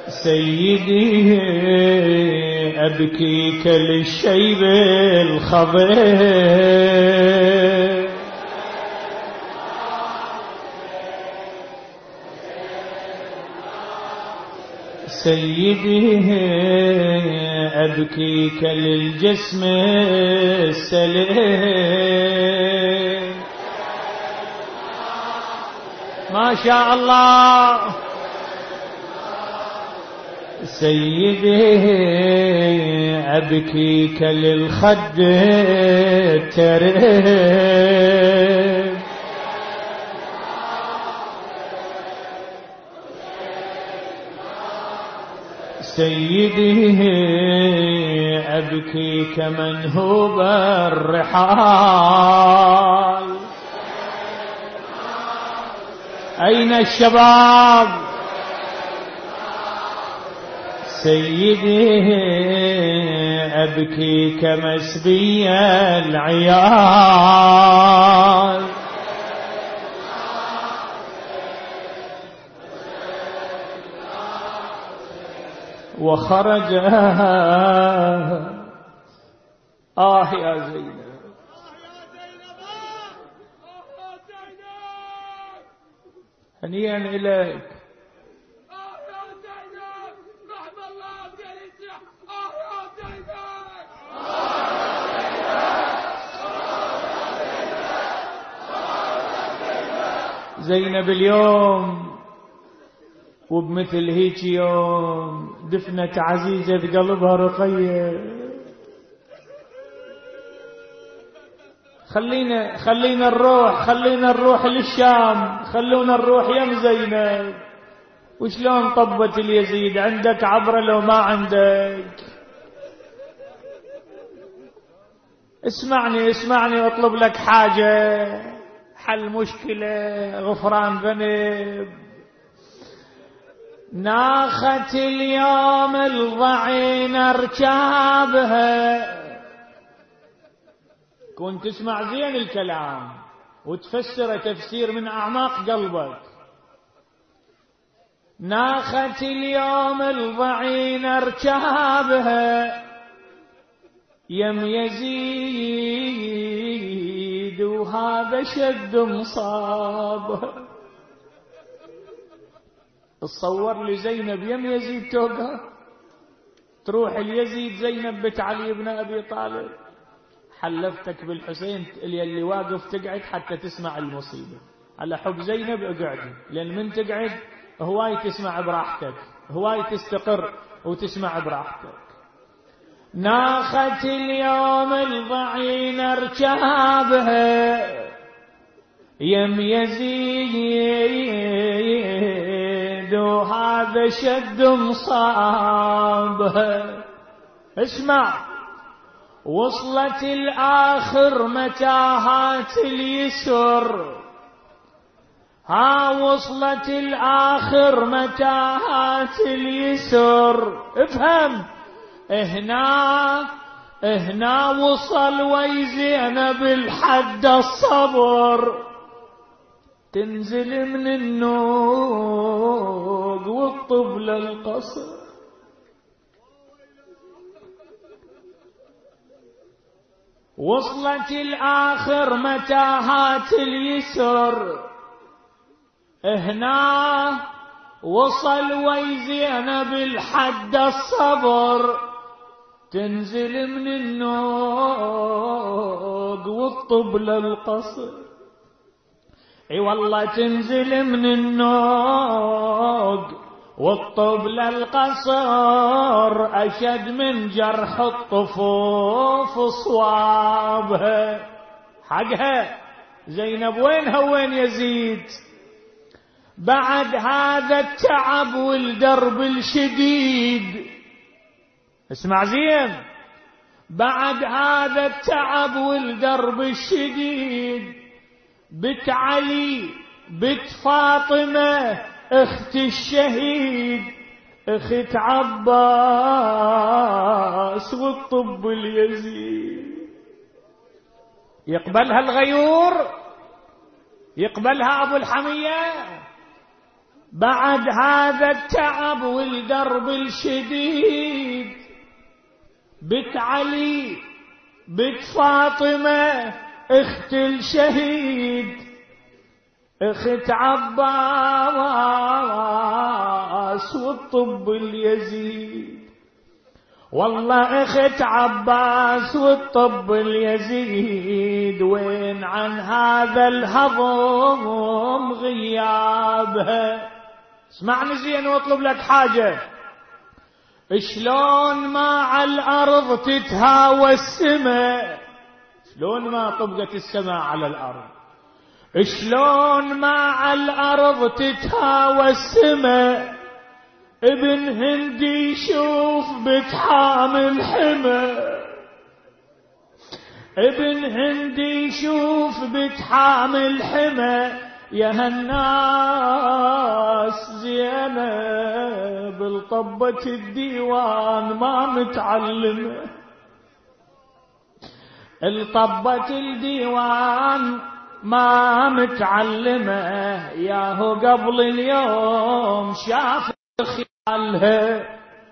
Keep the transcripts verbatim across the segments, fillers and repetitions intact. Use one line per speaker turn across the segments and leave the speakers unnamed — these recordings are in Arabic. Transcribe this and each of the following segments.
سيدي أبكيك للشيب الخضر، سيدي أبكيك للجسم السليم. ما شاء الله. سيدي أبكيك للخد التريب، سيدي أبكيك منهوب الرحال. أين الشباب؟ سيدي أبكيك مسبي العيال، وخرج آه يا زينب، هنيئا إليك. زينب اليوم وبمثل هيك يوم دفنت عزيزة قلبها رقية. خلينا خلينا نروح خلينا نروح للشام، خلونا نروح يم زينب. وشلون طبت اليزيد؟ عندك عبرة لو ما عندك؟ اسمعني اسمعني واطلب لك حاجة، حل مشكلة، غفران ذنب. ناخت اليوم الضعين اركابها، كنت تسمع زين الكلام وتفسر تفسير من أعماق قلبك. ناخت اليوم الضعين اركابها يم يزيد وهذا شد مصابها. تصور لزينب يم يزيد توقف، تروح اليزيد زينب بنت علي بن أبي طالب. حلفتك بالحسين اللي واقف تقعد حتى تسمع المصيبة. على حب زينب اقعد، لأن من تقعد هواي تسمع براحتك، هواي تستقر وتسمع براحتك. ناخت اليوم الضعين اركابها يم يزيد وهذا شد مصابها. اسمع، وصلت الآخر متاهات اليسر، ها وصلت الآخر متاهات اليسر. افهم، هنا هنا وصل ويزينب الحد الصبر، تنزل من النوق والطبل القصر. وصلت الآخر متاهات اليسر، هنا وصل ويزينب الحد الصبر، تنزل من النوق والطبل القصر. اي والله تنزل من النوق والطبل القصر، أشد من جرح الطفوف صوابها. حقها زينب وينها وين يزيد؟ بعد هذا التعب والدرب الشديد، اسمع زين، بعد هذا التعب والدرب الشديد، بت علي بت فاطمة اخت الشهيد، اخت عباس والطب اليزيد. يقبلها الغيور؟ يقبلها ابو الحمية؟ بعد هذا التعب والدرب الشديد بنت علي بنت فاطمة اخت الشهيد اخت عباس والطب اليزيد، والله اخت عباس والطب اليزيد، وين عن هذا الهضم غيابها. اسمعني زين واطلب لك حاجة، شلون ما على الارض تتهاوى السماء، شلون ما طبقت السماء على الارض، شلون ما على الارض تتهاوى السماء، ابن هندي شوف بتحامل حمى، ابن هندي شوف بتحامل حمى، يا هالناس زينب الطبة الديوان ما متعلمة، الطبة الديوان ما متعلمة، ياهو قبل اليوم شاف خيالها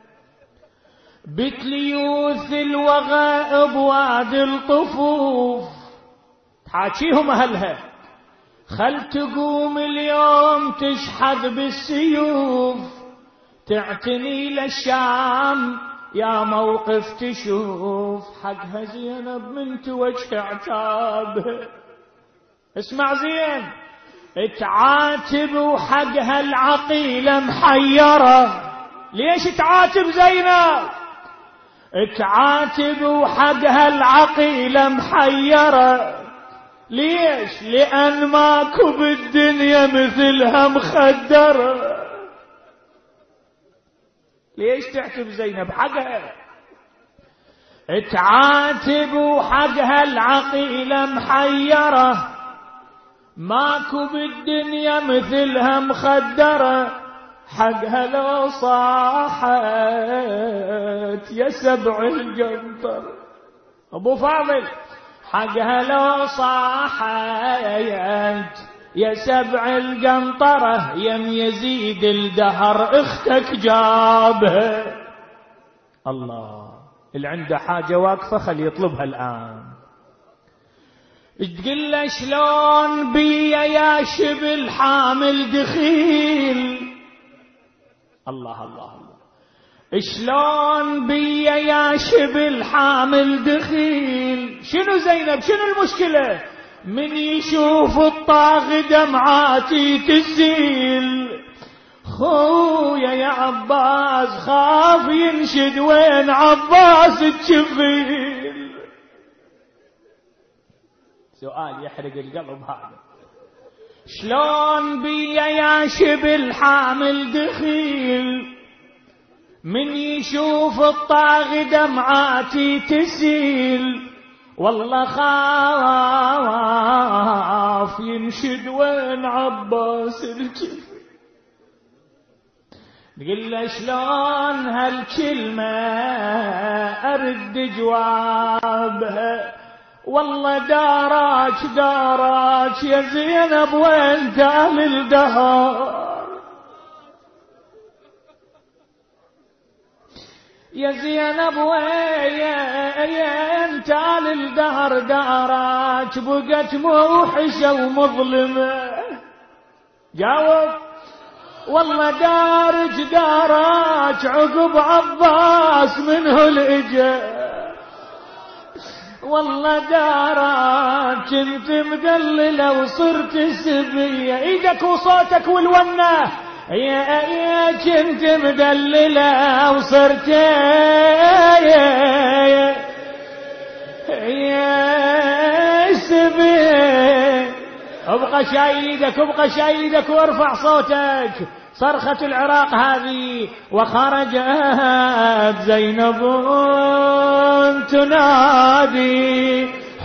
بتليوث الوغى بواد الطفوف، تحاكيهم أهلها خل تقوم اليوم تشحذ بالسيوف، تعتني للشام يا موقف تشوف، حقها زينب من توجه عتابها. اسمع زين، تعاتب وحقها العقيلة محيرة. ليش تعاتب زينب؟ تعاتب وحقها العقيلة محيرة. ليش؟ لأن ماكو بالدنيا مثلها مخدرة. ليش تعتب زينب؟ حقها تعاتب وحقها العقيلة محيرة، ماكو بالدنيا مثلها مخدرة، حقها لو صاحت يا سبع القنطر. أبو فاضل، حقها لو صاحت يا سبع القنطرة، يم يزيد الدهر اختك جابها. الله، اللي عنده حاجة واقفة خلي يطلبها الآن. تقول له شلون بيا يا شبل حامل دخيل. الله الله الله، شلون بيا يا شبل حامل دخيل. شنو زينب؟ شنو المشكلة؟ من يشوف الطاغ دمعاتي تسيل. خويا يا عباس خاف ينشد، وين عباس الجفيل؟ سؤال يحرق القلب هذا. شلون بيا يا شبل حامل دخيل، من يشوف الطاغ دمعاتي تسيل. والله خاف ينشد، وين عباس الجفيل؟ نقول له شلون هالكلمة أرد جوابها. والله داراك داراك يا زينب، وين تال الدهر يا زينب، وين تال الدهر داراك، بقت موحشة ومظلمة. جاوب. والله دارج داراك عقب عباس منه الإجا. والله داراك كنت مدللة وصرت سبية. ايدك وصوتك والونة. يا يا كنت مدللة وصرت يا يا سبية. ابقى شايدك ابقى شايدك وارفع صوتك. صرخة العراق هذه. وخرجت زينب تنادي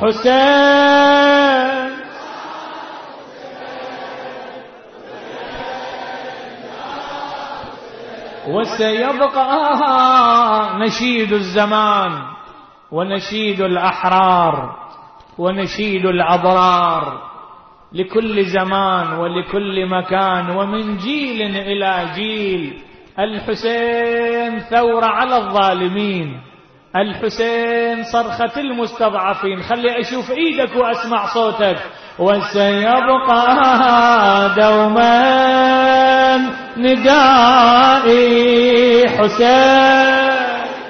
حسين. وسيبقى نشيد الزمان ونشيد الأحرار ونشيد الأبرار لكل زمان ولكل مكان ومن جيل إلى جيل. الحسين ثورة على الظالمين، الحسين صرخة المستضعفين. خلي أشوف إيدك وأسمع صوتك. وسيبقى دوما ندائي حسين.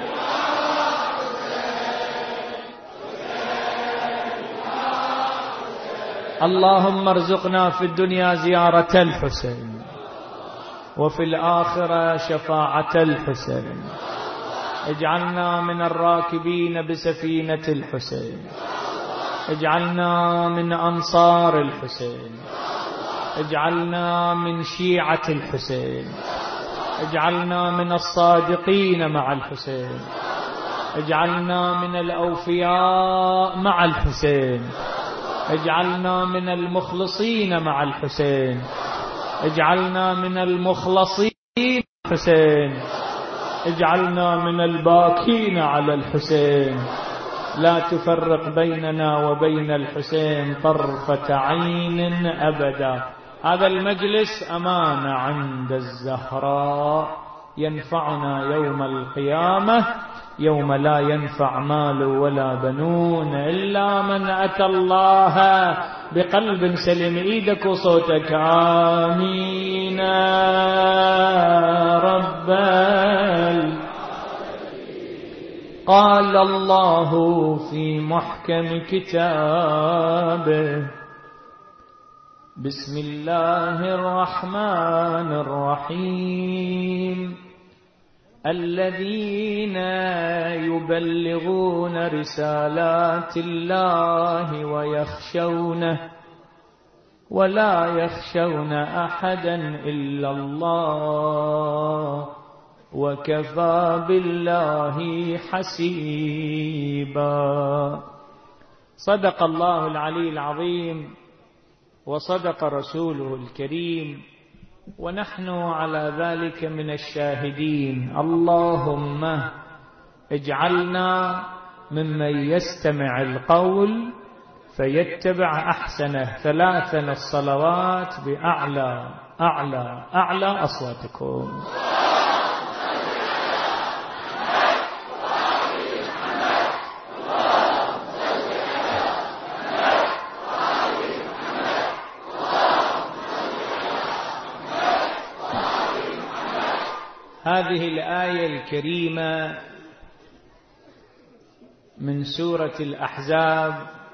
اللهم ارزقنا في الدنيا زيارة الحسين وفي الآخرة شفاعة الحسين. اجعلنا من الراكبين بسفينة الحسين، اجعلنا من أنصار الحسين، اجعلنا من شيعة الحسين، اجعلنا من الصادقين مع الحسين، اجعلنا من الأوفياء مع الحسين، اجعلنا من المخلصين مع الحسين، اجعلنا من المخلصين الحسين، اجعلنا من الباكين على الحسين. لا تفرق بيننا وبين الحسين طرفة عين أبدا. هذا المجلس أمانة عند الزهراء ينفعنا يوم القيامة، يوم لا ينفع مال ولا بنون إلا من أتى الله بقلب سليم. إيدك وصوتك. آمين رب. قال الله في محكم كتابه: بسم الله الرحمن الرحيم. الذين يبلغون رسالات الله ويخشونه ولا يخشون أحدا إلا الله وكفى بالله حسيبا. صدق الله العلي العظيم وصدق رسوله الكريم ونحن على ذلك من الشاهدين. اللهم اجعلنا ممن يستمع القول فيتبع أحسنه. ثلاثا الصلوات بأعلى أعلى أعلى أصواتكم. هذه الآية الكريمة من سورة الأحزاب،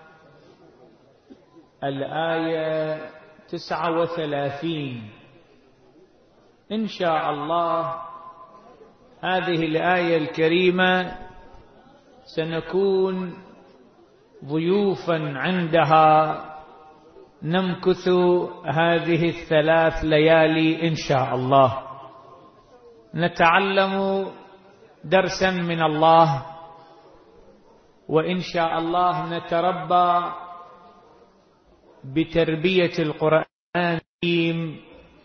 الآية تسعة وثلاثين إن شاء الله. هذه الآية الكريمة سنكون ضيوفا عندها، نمكث هذه الثلاث ليالي إن شاء الله، نتعلم درسا من الله، وإن شاء الله نتربى بتربية القرآن الكريم،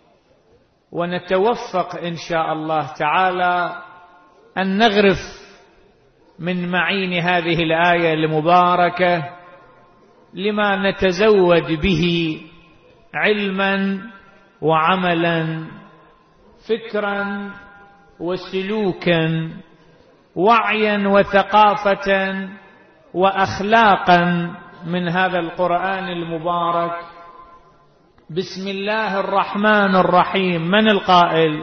ونتوفق إن شاء الله تعالى أن نغرف من معين هذه الآية المباركة لما نتزود به علما وعملا، فكرا وسلوكا، وعيا وثقافة وأخلاقا من هذا القرآن المبارك. بسم الله الرحمن الرحيم. من القائل؟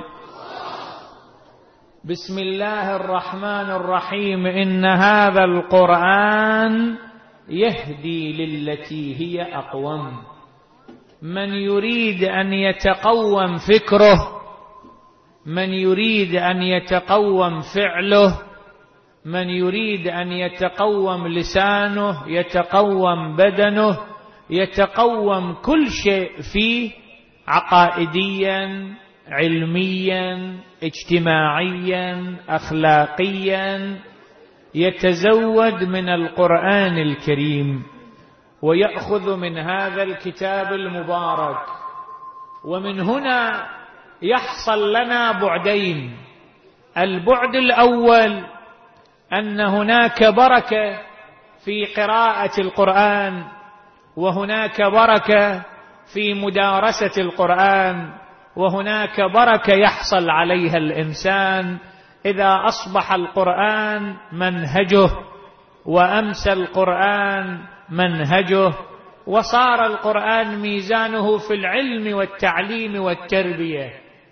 بسم الله الرحمن الرحيم. إن هذا القرآن يهدي للتي هي أقوم. من يريد أن يتقوم فكره، من يريد أن يتقوم فعله، من يريد أن يتقوم لسانه، يتقوم بدنه، يتقوم كل شيء فيه، عقائديا، علميا، اجتماعيا، أخلاقيا، يتزود من القرآن الكريم ويأخذ من هذا الكتاب المبارك. ومن هنا يحصل لنا بعدين. البعد الأول أن هناك بركة في قراءة القرآن، وهناك بركة في مدارسة القرآن، وهناك بركة يحصل عليها الإنسان إذا أصبح القرآن منهجه، وأمسى القرآن منهجه، وصار القرآن ميزانه في العلم والتعليم والتربية.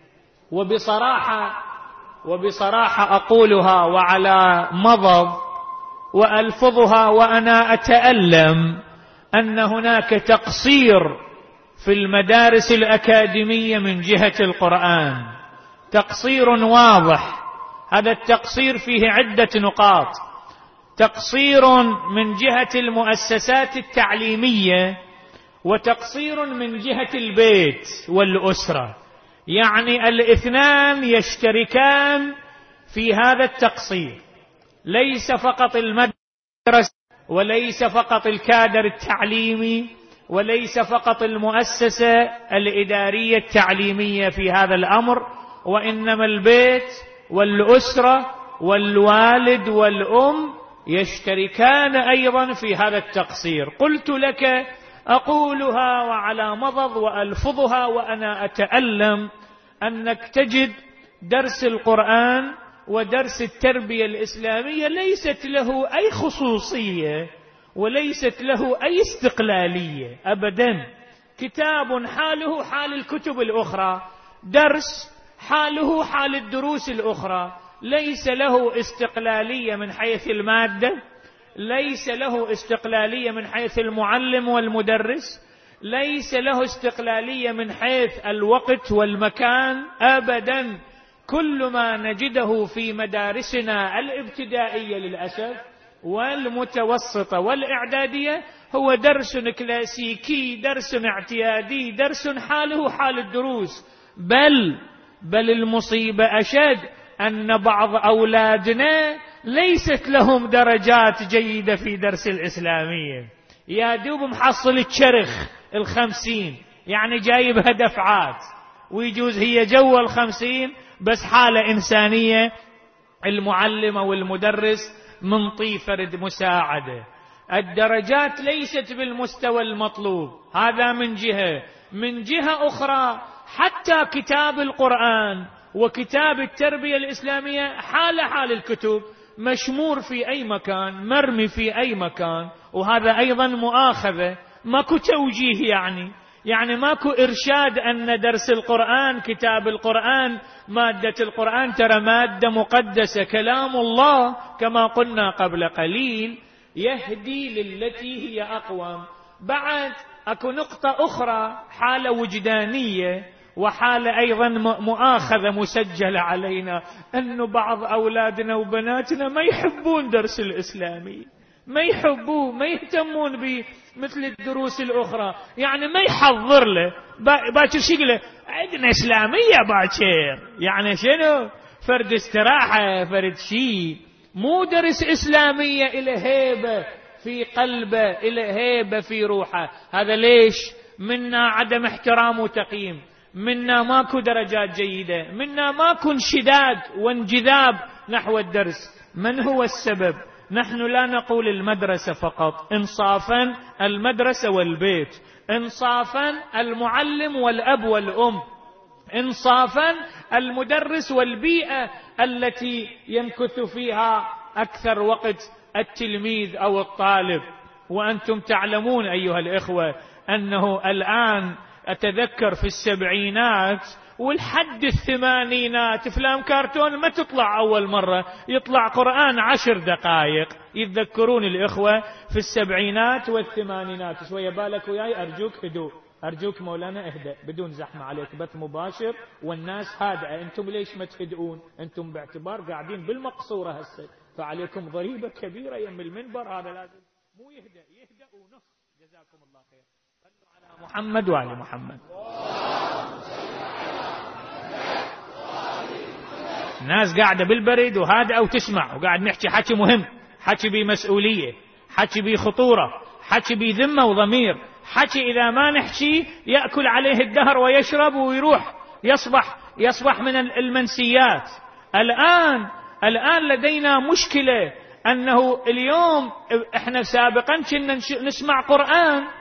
وبصراحة وبصراحة أقولها وعلى مضض وألفظها وأنا أتألم، أن هناك تقصير في المدارس الأكاديمية من جهة القرآن، تقصير واضح. هذا التقصير فيه عدة نقاط: تقصير من جهة المؤسسات التعليمية، وتقصير من جهة البيت والأسرة، يعني الاثنان يشتركان في هذا التقصير. ليس فقط المدرسة، وليس فقط الكادر التعليمي، وليس فقط المؤسسة الإدارية التعليمية في هذا الأمر، وإنما البيت والأسرة والوالد والأم يشتركان أيضا في هذا التقصير. قلت لك أقولها وعلى مضض وألفظها وأنا أتألم، أنك تجد درس القرآن ودرس التربية الإسلامية ليست له أي خصوصية وليست له أي استقلالية أبدا. كتاب حاله حال الكتب الأخرى، درس حاله حال الدروس الأخرى، ليس له استقلالية من حيث المادة، ليس له استقلالية من حيث المعلم والمدرس، ليس له استقلالية من حيث الوقت والمكان أبدا. كل ما نجده في مدارسنا الابتدائية للأسف والمتوسطة والإعدادية هو درس كلاسيكي، درس اعتيادي، درس حاله حال الدروس. بل بل المصيبة أشد أن بعض أولادنا ليست لهم درجات جيدة في درس الإسلامية، يا دوب محصل الشرخ الخمسين، يعني جايبها دفعات، ويجوز هي جوا الخمسين بس حالة إنسانية المعلمة والمدرس منطي فرد مساعدة. الدرجات ليست بالمستوى المطلوب، هذا من جهة. من جهة أخرى حتى كتاب القرآن وكتاب التربية الإسلامية حال حال الكتب، مشمور في أي مكان، مرمي في أي مكان، وهذا أيضا مؤاخذة. ماكو توجيه، يعني يعني ماكو إرشاد أن درس القرآن، كتاب القرآن، مادة القرآن ترى مادة مقدسة، كلام الله كما قلنا قبل قليل، يهدي للتي هي أقوم. بعد أكو نقطة أخرى، حالة وجدانية وحالة أيضا مؤاخذة مسجلة علينا، أن بعض أولادنا وبناتنا ما يحبون درس الإسلامي، ما يحبوه، ما يهتمون به مثل الدروس الأخرى، يعني ما يحضر له. باكر شكله عندنا إسلامية باكر، يعني شنو؟ فرد استراحة، فرد شيء، مو درس إسلامية إلى هيبة في قلبه، إلى هيبة في روحه. هذا ليش؟ منا عدم احترام وتقييم، منا ماكو درجات جيدة، منا ماكو انشداد وانجذاب نحو الدرس. من هو السبب؟ نحن لا نقول المدرسة فقط، إنصافا المدرسة والبيت، إنصافا المعلم والأب والأم، إنصافا المدرس والبيئة التي يمكث فيها أكثر وقت التلميذ أو الطالب. وأنتم تعلمون أيها الإخوة أنه الآن أتذكر في السبعينات والحد الثمانينات أفلام كرتون ما تطلع أول مرة، يطلع قرآن عشر دقائق. يتذكرون الإخوة في السبعينات والثمانينات؟ شوية بالك وياي، أرجوك هدوء، أرجوك مولانا اهدأ بدون زحمة عليك، بث مباشر والناس هادئة. أنتم ليش ما تهدئون؟ أنتم باعتبار قاعدين بالمقصورة هسه، فعليكم ضريبة كبيرة يم المنبر، هذا لازم مو يهدأ، يهدأ ونص. جزاكم الله خير. صلوا على محمد وعلى محمد. الناس قاعدة بالبريد وهادئة وتسمع، وقاعد نحكي حكي مهم، حكي بمسؤولية، حكي بخطورة، حكي بذمة وضمير، حكي إذا ما نحكي يأكل عليه الدهر ويشرب ويروح، يصبح يصبح من المنسيات. الآن الآن لدينا مشكلة، أنه اليوم إحنا سابقا كنا نسمع قرآن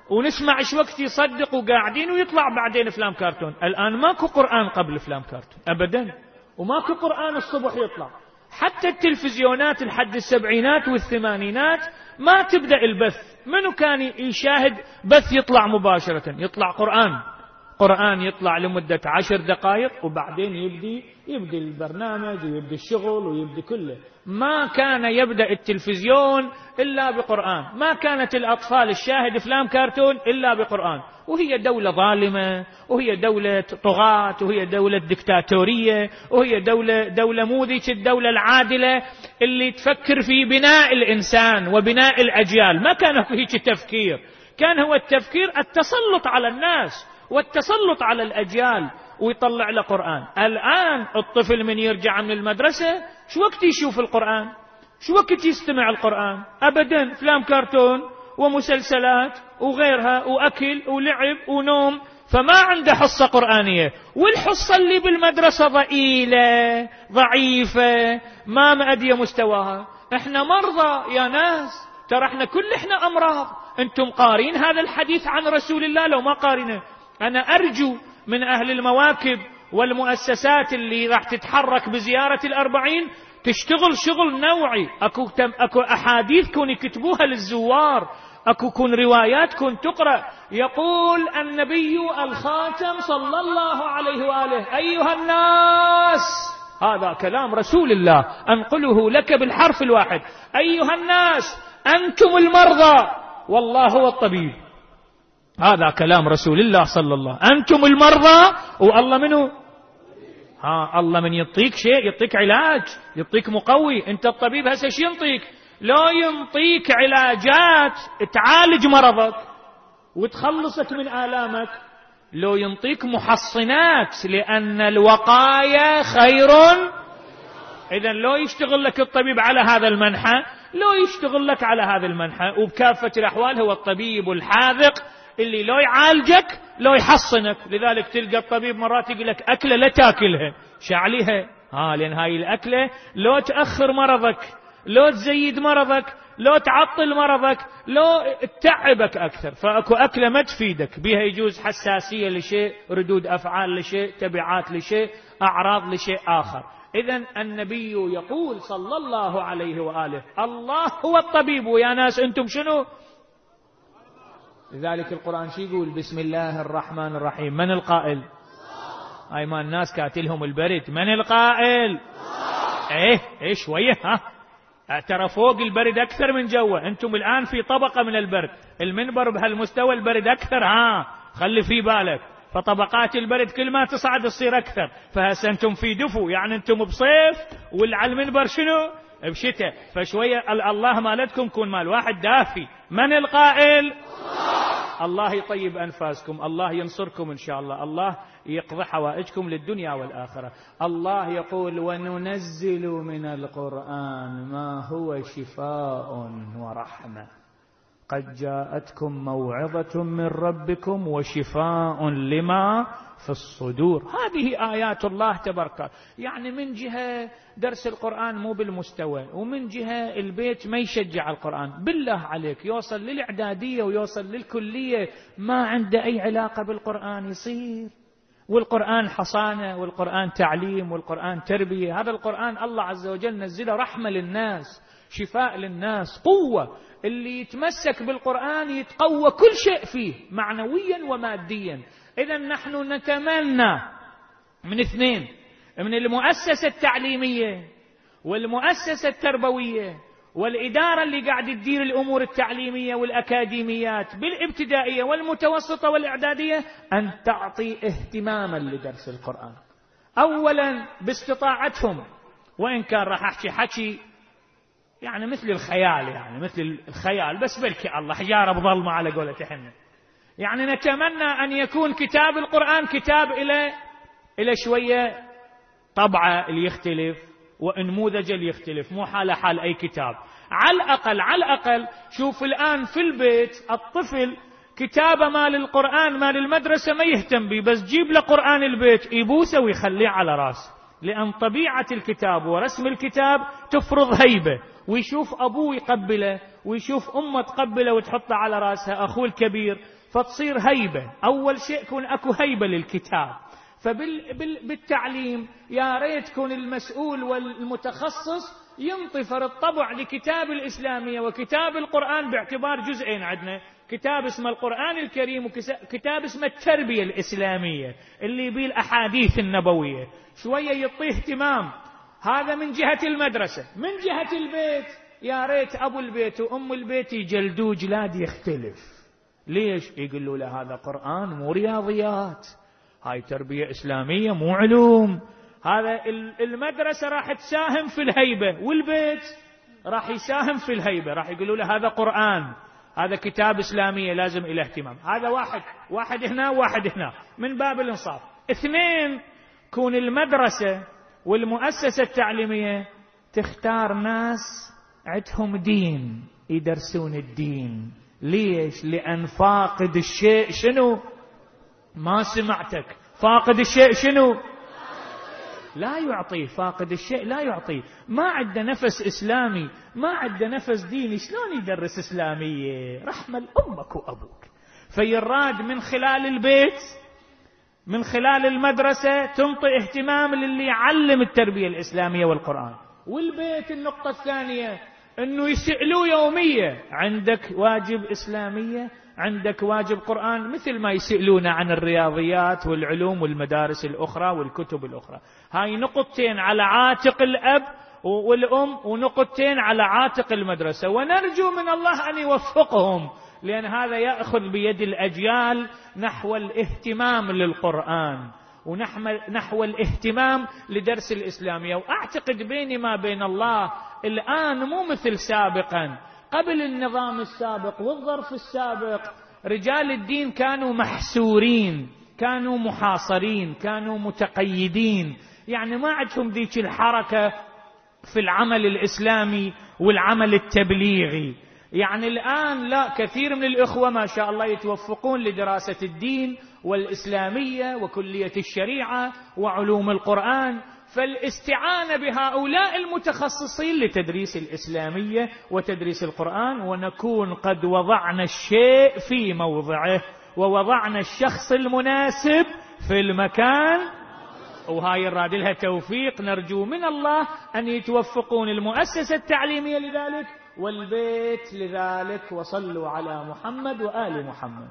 ونسمع ايش وقت يصدق وقاعدين ويطلع بعدين افلام كرتون. الان ماكو قرآن قبل افلام كرتون ابدا، وماكو قرآن الصبح يطلع. حتى التلفزيونات لحد السبعينات والثمانينات ما تبدأ البث، منو كان يشاهد بث يطلع مباشرة؟ يطلع قرآن، قرآن يطلع لمدة عشر دقائق وبعدين يبدي يبدي البرنامج ويبدي الشغل ويبدي كله. ما كان يبدأ التلفزيون إلا بقرآن، ما كانت الأطفال الشاهد أفلام كرتون إلا بقرآن. وهي دولة ظالمة، وهي دولة طغاة، وهي دولة دكتاتورية، وهي دولة دولة مو ذيك الدولة العادلة اللي تفكر في بناء الإنسان وبناء الأجيال. ما كان هيك تفكير، كان هو التفكير التسلط على الناس والتسلط على الأجيال ويطلع له قرآن. الآن الطفل من يرجع من المدرسة شو وقت يشوف القرآن؟ شو وقت يستمع القرآن؟ أبدا، فيلم كرتون ومسلسلات وغيرها وأكل ولعب ونوم، فما عنده حصة قرآنية. والحصة اللي بالمدرسة ضئيلة ضعيفة ما مأدية مستواها. احنا مرضى يا ناس، ترى احنا كل احنا أمراض. انتم قارين هذا الحديث عن رسول الله؟ لو ما قارنه أنا أرجو من أهل المواكب والمؤسسات اللي راح تتحرك بزيارة الأربعين تشتغل شغل نوعي. أكو, تم أكو أحاديث كون يكتبوها للزوار، أكو كون روايات كون تقرأ. يقول النبي الخاتم صلى الله عليه وآله: أيها الناس، هذا كلام رسول الله أنقله لك بالحرف الواحد: أيها الناس أنتم المرضى والله هو الطبيب. هذا كلام رسول الله صلى الله عليه وسلم. أنتم المرضى والله منه؟ ها، الله من يعطيك شيء يعطيك علاج، يعطيك مقوي. أنت الطبيب هسه شو ينطيك؟ لا ينطيك علاجات تعالج مرضك وتخلصك من آلامك، لو ينطيك محصنات، لأن الوقاية خير. إذن لو يشتغل لك الطبيب على هذا المنحى، لو يشتغل لك على هذا المنحى، وبكافة الأحوال هو الطبيب الحاذق اللي لو يعالجك لو يحصنك. لذلك تلقى الطبيب مرات يقول لك أكلة لا تاكلها، شعليها، ها، لأن هاي الأكلة لو تأخر مرضك، لو تزيد مرضك، لو تعطل مرضك، لو تتعبك أكثر. فأكو أكلة ما تفيدك، بها يجوز حساسية لشيء، ردود أفعال لشيء، تبعات لشيء، أعراض لشيء آخر. إذن النبي يقول صلى الله عليه وآله: الله هو الطبيب ويا ناس أنتم شنو؟ لذلك القرآن شي يقول؟ بسم الله الرحمن الرحيم. من القائل؟ هاي ما الناس كاتلهم البرد. من القائل؟ ايه ايه شوية، ها، ترى فوق البرد أكثر من جوا. أنتم الآن في طبقة من البرد، المنبر بهالمستوى البرد أكثر، ها، خلي في بالك. فطبقات البرد كل ما تصعد تصير أكثر. فهسه أنتم في دفو، يعني أنتم بصيف والعلى المنبر شنو؟ بشتاء. فشوية الله مالتكم كون مال واحد دافي. من القائل؟ الله يطيب أنفاسكم، الله ينصركم إن شاء الله، الله يقضي حوائجكم للدنيا والآخرة. الله يقول: وننزل من القرآن ما هو شفاء ورحمة قد جاءتكم موعظة من ربكم وشفاء لما في الصدور. هذه آيات الله تبارك. يعني من جهة درس القرآن مو بالمستوى، ومن جهة البيت ما يشجع القرآن. بالله عليك يوصل للإعدادية ويوصل للكلية ما عنده أي علاقة بالقرآن يصير. والقرآن حصانة، والقرآن تعليم، والقرآن تربية. هذا القرآن الله عز وجل نزله رحمة للناس، شفاء للناس، قوة. اللي يتمسك بالقرآن يتقوى كل شيء فيه معنويا وماديا. إذن نحن نتمنى من اثنين، من المؤسسة التعليمية والمؤسسة التربوية والإدارة اللي قاعد تدير الأمور التعليمية والأكاديميات بالابتدائية والمتوسطة والإعدادية أن تعطي اهتماما لدرس القرآن. أولا باستطاعتهم، وإن كان راح أحكي حكي يعني مثل الخيال، يعني مثل الخيال بس بلكي الله حجارة بظلمة على قولة احنا. يعني نتمنى أن يكون كتاب القرآن كتاب إلى إلى شوية طبعة اللي يختلف ونموذج اللي يختلف، مو حال حال أي كتاب. على الأقل على الأقل شوف الآن في البيت الطفل كتابة مال القرآن مال المدرسة ما يهتم به، بس جيب له قرآن البيت يبوسه ويخليه على راسه. لأن طبيعة الكتاب ورسم الكتاب تفرض هيبة، ويشوف أبوه يقبله ويشوف أمه تقبله وتحطه على رأسها أخوه الكبير، فتصير هيبة. أول شيء يكون أكو هيبة للكتاب. فبالتعليم يا ريت يكون المسؤول والمتخصص ينطي فرض طبع لكتاب الإسلامية وكتاب القرآن باعتبار جزئين عندنا، كتاب اسمه القرآن الكريم وكتاب اسمه التربية الإسلامية اللي بيه الأحاديث النبوية. شوية يعطيه اهتمام. هذا من جهة المدرسة. من جهة البيت يا ريت أبو البيت وأم البيت يجلدوا جلاد يختلف. ليش؟ يقولوا له هذا قرآن مو رياضيات، هاي تربية إسلامية مو علوم. هذا المدرسة راح تساهم في الهيبة والبيت راح يساهم في الهيبة، راح يقولوا له هذا قرآن، هذا كتاب إسلامية لازم إلى اهتمام. هذا واحد واحد هنا واحد هنا من باب الإنصاف. اثنين، كون المدرسة والمؤسسة التعليمية تختار ناس عندهم دين يدرسون الدين. ليش؟ لأن فاقد الشيء شنو؟ ما سمعتك. فاقد الشيء شنو؟ لا يعطيه. فاقد الشيء لا يعطيه. ما عنده نفس إسلامي، ما عنده نفس ديني، شلون يدرس إسلامية؟ رحمة لأمك وأبوك. فيراد من خلال البيت، من خلال المدرسة تنطي اهتمام للي يعلم التربية الإسلامية والقرآن. والبيت النقطة الثانية أنه يسألوا يومية، عندك واجب إسلامية، عندك واجب قرآن، مثل ما يسألون عن الرياضيات والعلوم والمدارس الأخرى والكتب الأخرى. هاي نقطتين على عاتق الأب والأم ونقطتين على عاتق المدرسة، ونرجو من الله أن يوفقهم، لأن هذا يأخذ بيد الأجيال نحو الاهتمام للقرآن ونحو الاهتمام لدرس الإسلامية. وأعتقد بيني ما بين الله الآن مو مثل سابقا. قبل النظام السابق والظرف السابق رجال الدين كانوا محسورين، كانوا محاصرين، كانوا متقيدين، يعني ما عندهم ذيك الحركة في العمل الإسلامي والعمل التبليغي. يعني الآن لا، كثير من الإخوة ما شاء الله يتوفقون لدراسة الدين والإسلامية وكلية الشريعة وعلوم القرآن. فالاستعانة بهؤلاء المتخصصين لتدريس الإسلامية وتدريس القرآن، ونكون قد وضعنا الشيء في موضعه ووضعنا الشخص المناسب في المكان. وهاي الراد لها توفيق، نرجو من الله أن يتوفقون المؤسسة التعليمية لذلك والبيت لذلك. وصلوا على محمد وآل محمد.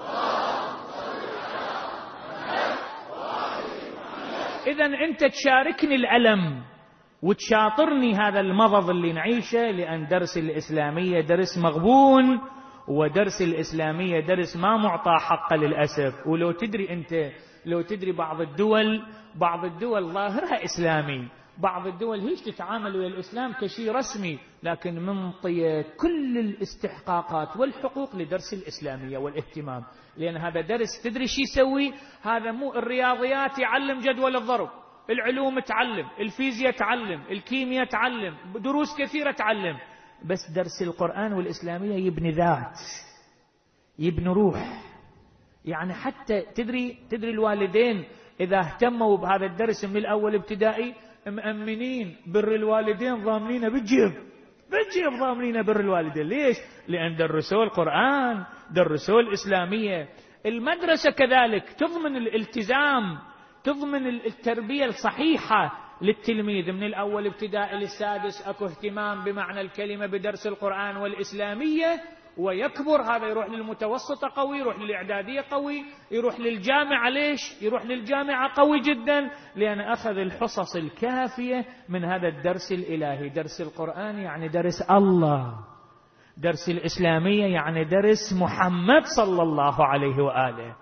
إذن أنت تشاركني الألم وتشاطرني هذا المضض اللي نعيشه، لأن درس الإسلامية درس مغبون، ودرس الإسلامية درس ما معطى حقه للأسف. ولو تدري أنت، لو تدري بعض الدول بعض الدول ظاهرها إسلامي، بعض الدول هيش تتعامل ويا الإسلام كشيء رسمي، لكن منطية كل الاستحقاقات والحقوق لدرس الإسلامية والاهتمام. لأن هذا درس تدري شي يسوي؟ هذا مو الرياضيات يعلم جدول الضرب، العلوم تعلم، الفيزياء تعلم، الكيمياء تعلم، دروس كثيرة تعلم، بس درس القرآن والإسلامية يبني ذات، يبني روح. يعني حتى تدري تدري الوالدين إذا اهتموا بهذا الدرس من الأول ابتدائي مأمنين بر الوالدين، ضامنين بالجيب بالجيب ضامنين بر الوالدين. ليش؟ لأن درسوا القرآن، درسوا الإسلامية. المدرسة كذلك تضمن الالتزام، تضمن التربية الصحيحة للتلميذ من الأول ابتدائي للسادس. أكو اهتمام بمعنى الكلمة بدرس القرآن والإسلامية، ويكبر هذا يروح للمتوسطة قوي، يروح للإعدادية قوي، يروح للجامعة. ليش؟ يروح للجامعة قوي جدا، لأن أخذ الحصص الكافية من هذا الدرس الإلهي. درس القرآن يعني درس الله، درس الإسلامية يعني درس محمد صلى الله عليه وآله.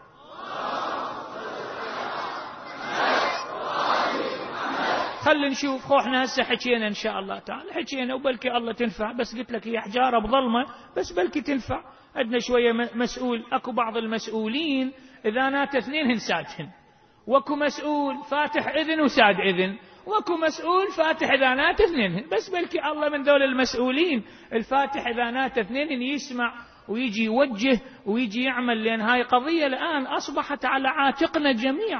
خلينا نشوف. خوحنا هسه حكينا إن شاء الله تعالى، حكينا وبلكي الله تنفع، بس قلت لك هي حجارة بظلمة، بس بلكي تنفع. عندنا شوية مسؤول، أكو بعض المسؤولين إذا نات اثنين هنساتهن، وكو مسؤول فاتح إذن وساد إذن، وكو مسؤول فاتح إذا نات اثنين. بس بلكي الله من ذول المسؤولين الفاتح إذا نات اثنين يسمع ويجي يوجه ويجي يعمل، لأن هاي قضية الآن أصبحت على عاتقنا جميعا.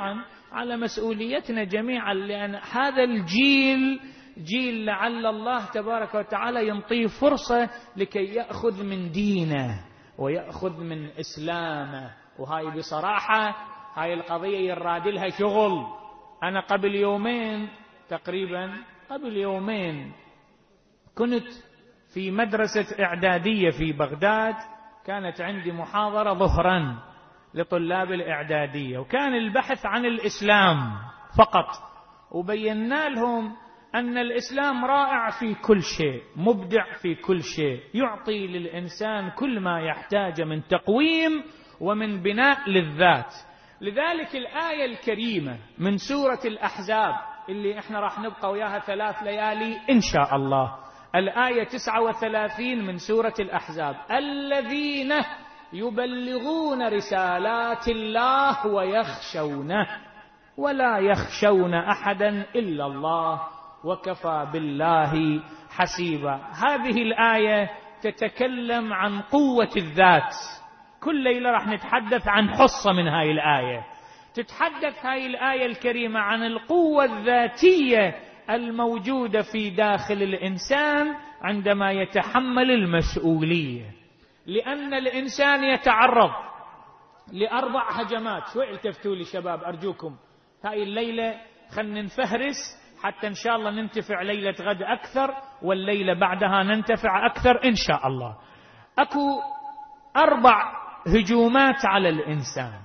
على مسؤوليتنا جميعا، لأن هذا الجيل جيل لعل الله تبارك وتعالى ينطيه فرصة لكي يأخذ من دينه ويأخذ من إسلامه. وهاي بصراحة هاي القضية يراد لها شغل. أنا قبل يومين تقريبا قبل يومين كنت في مدرسة إعدادية في بغداد، كانت عندي محاضرة ظهرا لطلاب الإعدادية، وكان البحث عن الإسلام فقط، وبينا لهم أن الإسلام رائع في كل شيء، مبدع في كل شيء، يعطي للإنسان كل ما يحتاج من تقويم ومن بناء للذات. لذلك الآية الكريمة من سورة الأحزاب اللي احنا راح نبقى وياها ثلاث ليالي إن شاء الله، الآية تسعة وثلاثين من سورة الأحزاب: الذين يبلغون رسالات الله ويخشونه ولا يخشون أحدا إلا الله وكفى بالله حسيبا. هذه الآية تتكلم عن قوة الذات. كل ليلة راح نتحدث عن حصة من هاي الآية. تتحدث هاي الآية الكريمة عن القوة الذاتية الموجودة في داخل الإنسان عندما يتحمل المسؤولية، لأن الإنسان يتعرض لأربع هجمات. شوي التفتوا لي شباب أرجوكم، هاي الليلة خلنا نفهرس حتى إن شاء الله ننتفع ليلة غد أكثر، والليلة بعدها ننتفع أكثر إن شاء الله. أكو أربع هجومات على الإنسان،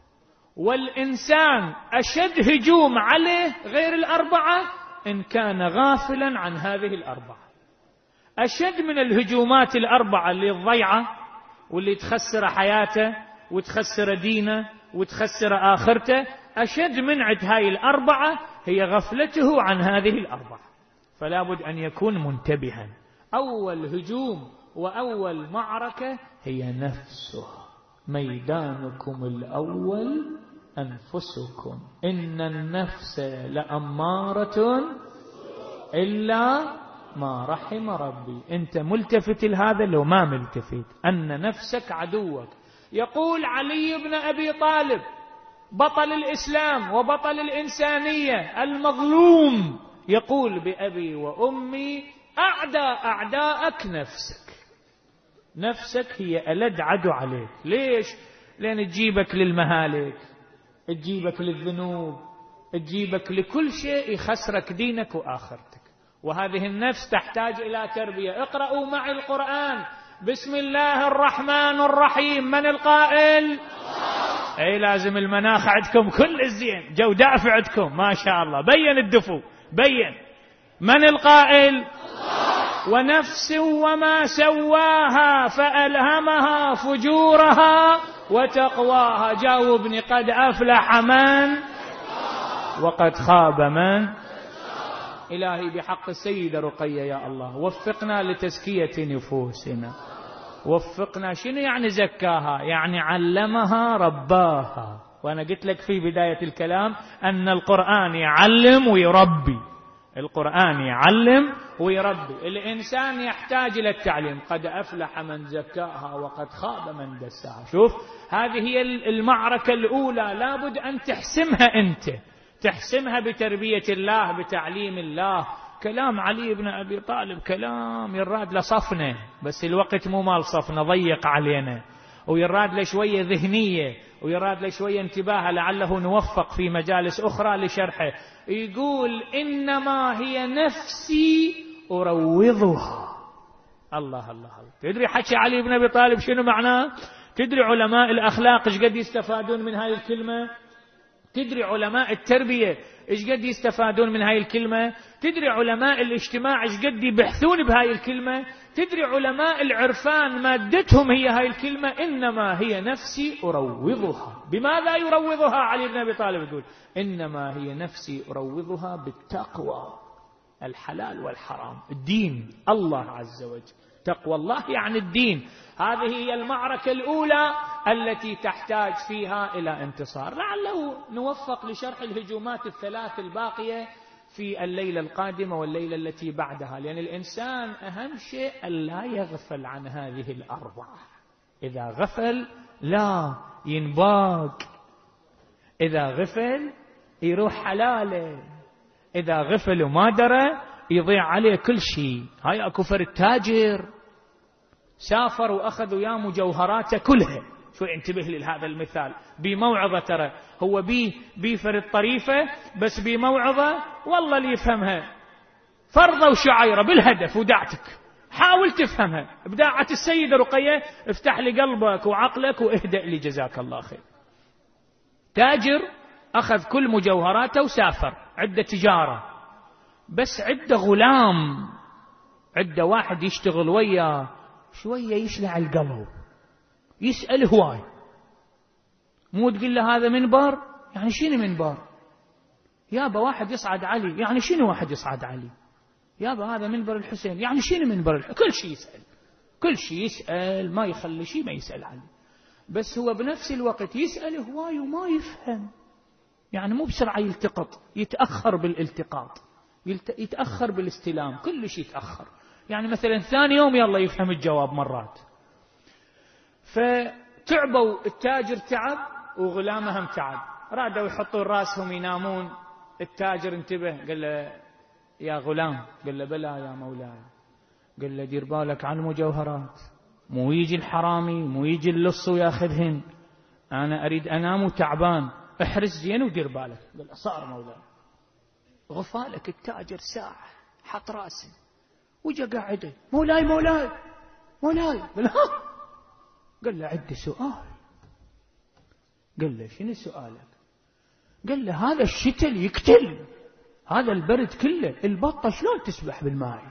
والإنسان أشد هجوم عليه غير الأربعة إن كان غافلا عن هذه الأربعة. أشد من الهجومات الأربعة اللي الضيعة واللي تخسر حياته وتخسر دينه وتخسر آخرته، أشد من عد هاي الأربعة هي غفلته عن هذه الأربعة. فلا بد أن يكون منتبها. أول هجوم وأول معركة هي نفسه. ميدانكم الأول أنفسكم إن النفس لأمارة إلا ما رحم ربي. أنت ملتفت لهذا لو ما ملتفت أن نفسك عدوك. يقول علي بن أبي طالب بطل الإسلام وبطل الإنسانية المظلوم، يقول بأبي وأمي أعدى أعداءك نفسك. نفسك هي ألد عدو عليك. ليش؟ لأن تجيبك للمهالك، تجيبك للذنوب، تجيبك لكل شيء يخسرك دينك وآخرتك. وهذه النفس تحتاج إلى تربية. اقرأوا معي القرآن. بسم الله الرحمن الرحيم. من القائل؟ أي لازم المناخ عندكم كل الزين، جو دافع عندكم ما شاء الله. بين الدفو، بين. من القائل؟ ونفس وما سواها فألهمها فجورها وتقواها. جاوبني. قد أفلح من وقد خاب من. إلهي بحق السيدة رقية يا الله وفقنا لتزكية نفوسنا. وفقنا. شنو يعني زكاها؟ يعني علمها رباها. وأنا قلت لك في بداية الكلام أن القرآن يعلم ويربي. القرآن يعلم ويربي. الإنسان يحتاج إلى التعليم. قد أفلح من زكاها وقد خاب من دساها. شوف، هذه هي المعركة الأولى، لابد أن تحسمها أنت، تحسمها بتربية الله، بتعليم الله. كلام علي بن أبي طالب كلام يراد لصفنا، بس الوقت مو مال صفنا، ضيق علينا، ويراد لشوية ذهنية، ويراد لشوية انتباه، لعله نوفق في مجالس أخرى لشرحه. يقول إنما هي نفسي أروضها. الله الله الله. تدري حكي علي بن أبي طالب شنو معناه؟ تدري علماء الأخلاق إيش قد يستفادون من هاي الكلمة؟ تدري علماء التربية إيش قد يستفادون من هاي الكلمة؟ تدري علماء الاجتماع إيش قد يبحثون بهاي الكلمة؟ تدري علماء العرفان مادتهم هي هاي الكلمة إنما هي نفسي أروضها. بماذا يروضها علي بن أبي طالب؟ يقول إنما هي نفسي أروضها بالتقوى، الحلال والحرام، الدين، الله عز وجل. تقوى الله يعني الدين. هذه هي المعركة الأولى التي تحتاج فيها إلى انتصار. لعله نوفق لشرح الهجومات الثلاث الباقية في الليلة القادمة والليلة التي بعدها، لأن الإنسان أهم شيء أن لا يغفل عن هذه الأربعة. إذا غفل لا ينباق، إذا غفل يروح حلاله. إذا غفل وما درى يضيع عليه كل شيء. هاي أكفر التاجر سافر وأخذ وياه مجوهراته كلها. شو انتبه لهذا المثال بموعظة، ترى هو بي بيفر الطريفة بس بموعظة والله اللي يفهمها فرضة وشعيرة بالهدف ودعتك. حاول تفهمها. بداعة السيدة رقية افتح لي قلبك وعقلك واهدأ لي جزاك الله خير. تاجر أخذ كل مجوهراته وسافر، عنده تجارة، بس عنده غلام، عنده واحد يشتغل وياه شوية يشلع القلب، يسأل هواي. مو تقول له هذا منبر، يعني شنو منبر؟ يابا واحد يصعد علي، يعني شنو واحد يصعد علي؟ يابا هذا منبر الحسين، يعني شنو منبر الحسين؟ كل شيء يسأل، كل شيء يسأل، ما يخلي شيء ما يسأل عليه. بس هو بنفس الوقت يسأل هواي وما يفهم، يعني مو بسرعة يلتقط، يتأخر بالالتقاط، يتأخر بالاستلام، كل شيء يتأخر. يعني مثلا ثاني يوم يلا يفهم الجواب مرات. فتعبوا، التاجر تعب وغلامهم تعب، رادوا يحطون راسهم ينامون. التاجر انتبه قال له يا غلام، قال له بلى يا مولاي، قال له دير بالك على المجوهرات، مو يجي الحرامي مو يجي اللص وياخذهن، أنا أريد أنام وتعبان، احرس زين ودير بالك. قال له صار مولاي. غفالك التاجر ساعة حط راسه وجا قاعده مولاي مولاي مولاي. قال له عندي سؤال. قال له شنو سؤالك؟ قال له هذا الشتل يقتل، هذا البرد كله، البطة شلون تسبح بالماء؟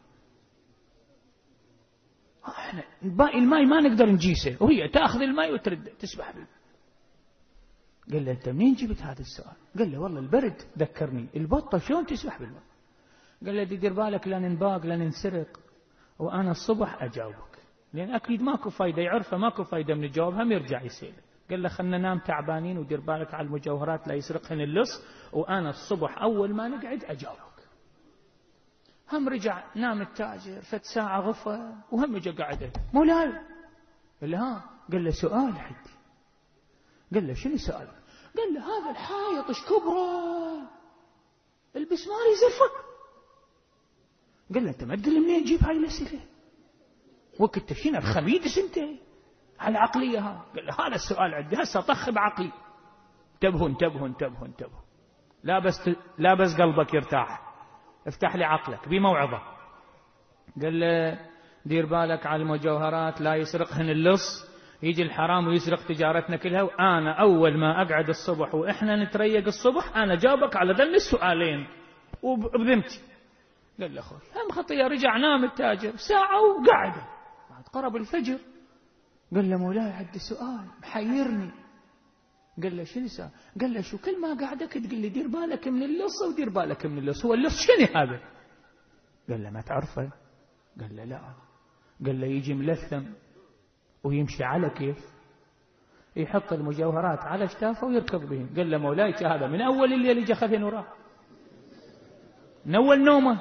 احنا باقي الماء ما نقدر نجيسه، وهي تاخذ الماء وترد تسبح بالماء. قال له انت منين جبت هذا السؤال؟ قال له والله البرد ذكرني، البطة شلون تسبح بالماء؟ قال له دير بالك لا ننباق لا ننسرق، وانا الصبح اجاوبك، لان اكيد ماكو فايده، يعرفه ماكو فايده من الجواب، هم يرجع يسال. قال له خلنا ننام تعبانين ودير بالك على المجوهرات لا يسرقهن اللص، وانا الصبح اول ما نقعد اجاوبك. هم رجع نام التاجر، فت ساعه غفى وهم جا قعده مولاي. قال له ها؟ قال له سؤال عندي. قال له شنو سؤالك؟ قال له هذا الحائط ايش كبره، البسمار يزفك. قال له انت ما تقول لي منين تجيب هاي الاسئله؟ وكنت شنو الخبيث انت على العقليه ها؟ قال له هذا السؤال عندي هسه طخ بعقلي. انتبهوا انتبهوا انتبهوا انتبهوا، لا بس لا بس قلبك يرتاح، افتح لي عقلك بموعظه. قال له دير بالك على المجوهرات لا يسرقهن اللص، يجي الحرام ويسرق تجارتنا كلها، وانا اول ما اقعد الصبح واحنا نتريق الصبح انا جاوبك على ذن السؤالين وبذمتي. قال له خوي هم خطيه. رجع نام التاجر ساعه وقعد، بعد قرب الفجر قال له مولاي عندي سؤال محيرني. قال له شنو سؤال؟ قال له شو كل ما قعدك تقول لي دير بالك من اللص ودير بالك من اللص، هو اللص شنو هذا؟ قال له ما تعرفه؟ قال له لا. قال له يجي ملثم ويمشي على كيف، يحط المجوهرات على اشتافه ويركض بهم. قال له مولاي هذا من اول الليل يجي خذين وراه، من اول نومه.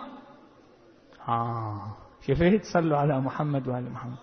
اه شفت؟ صلوا على محمد وعلى محمد.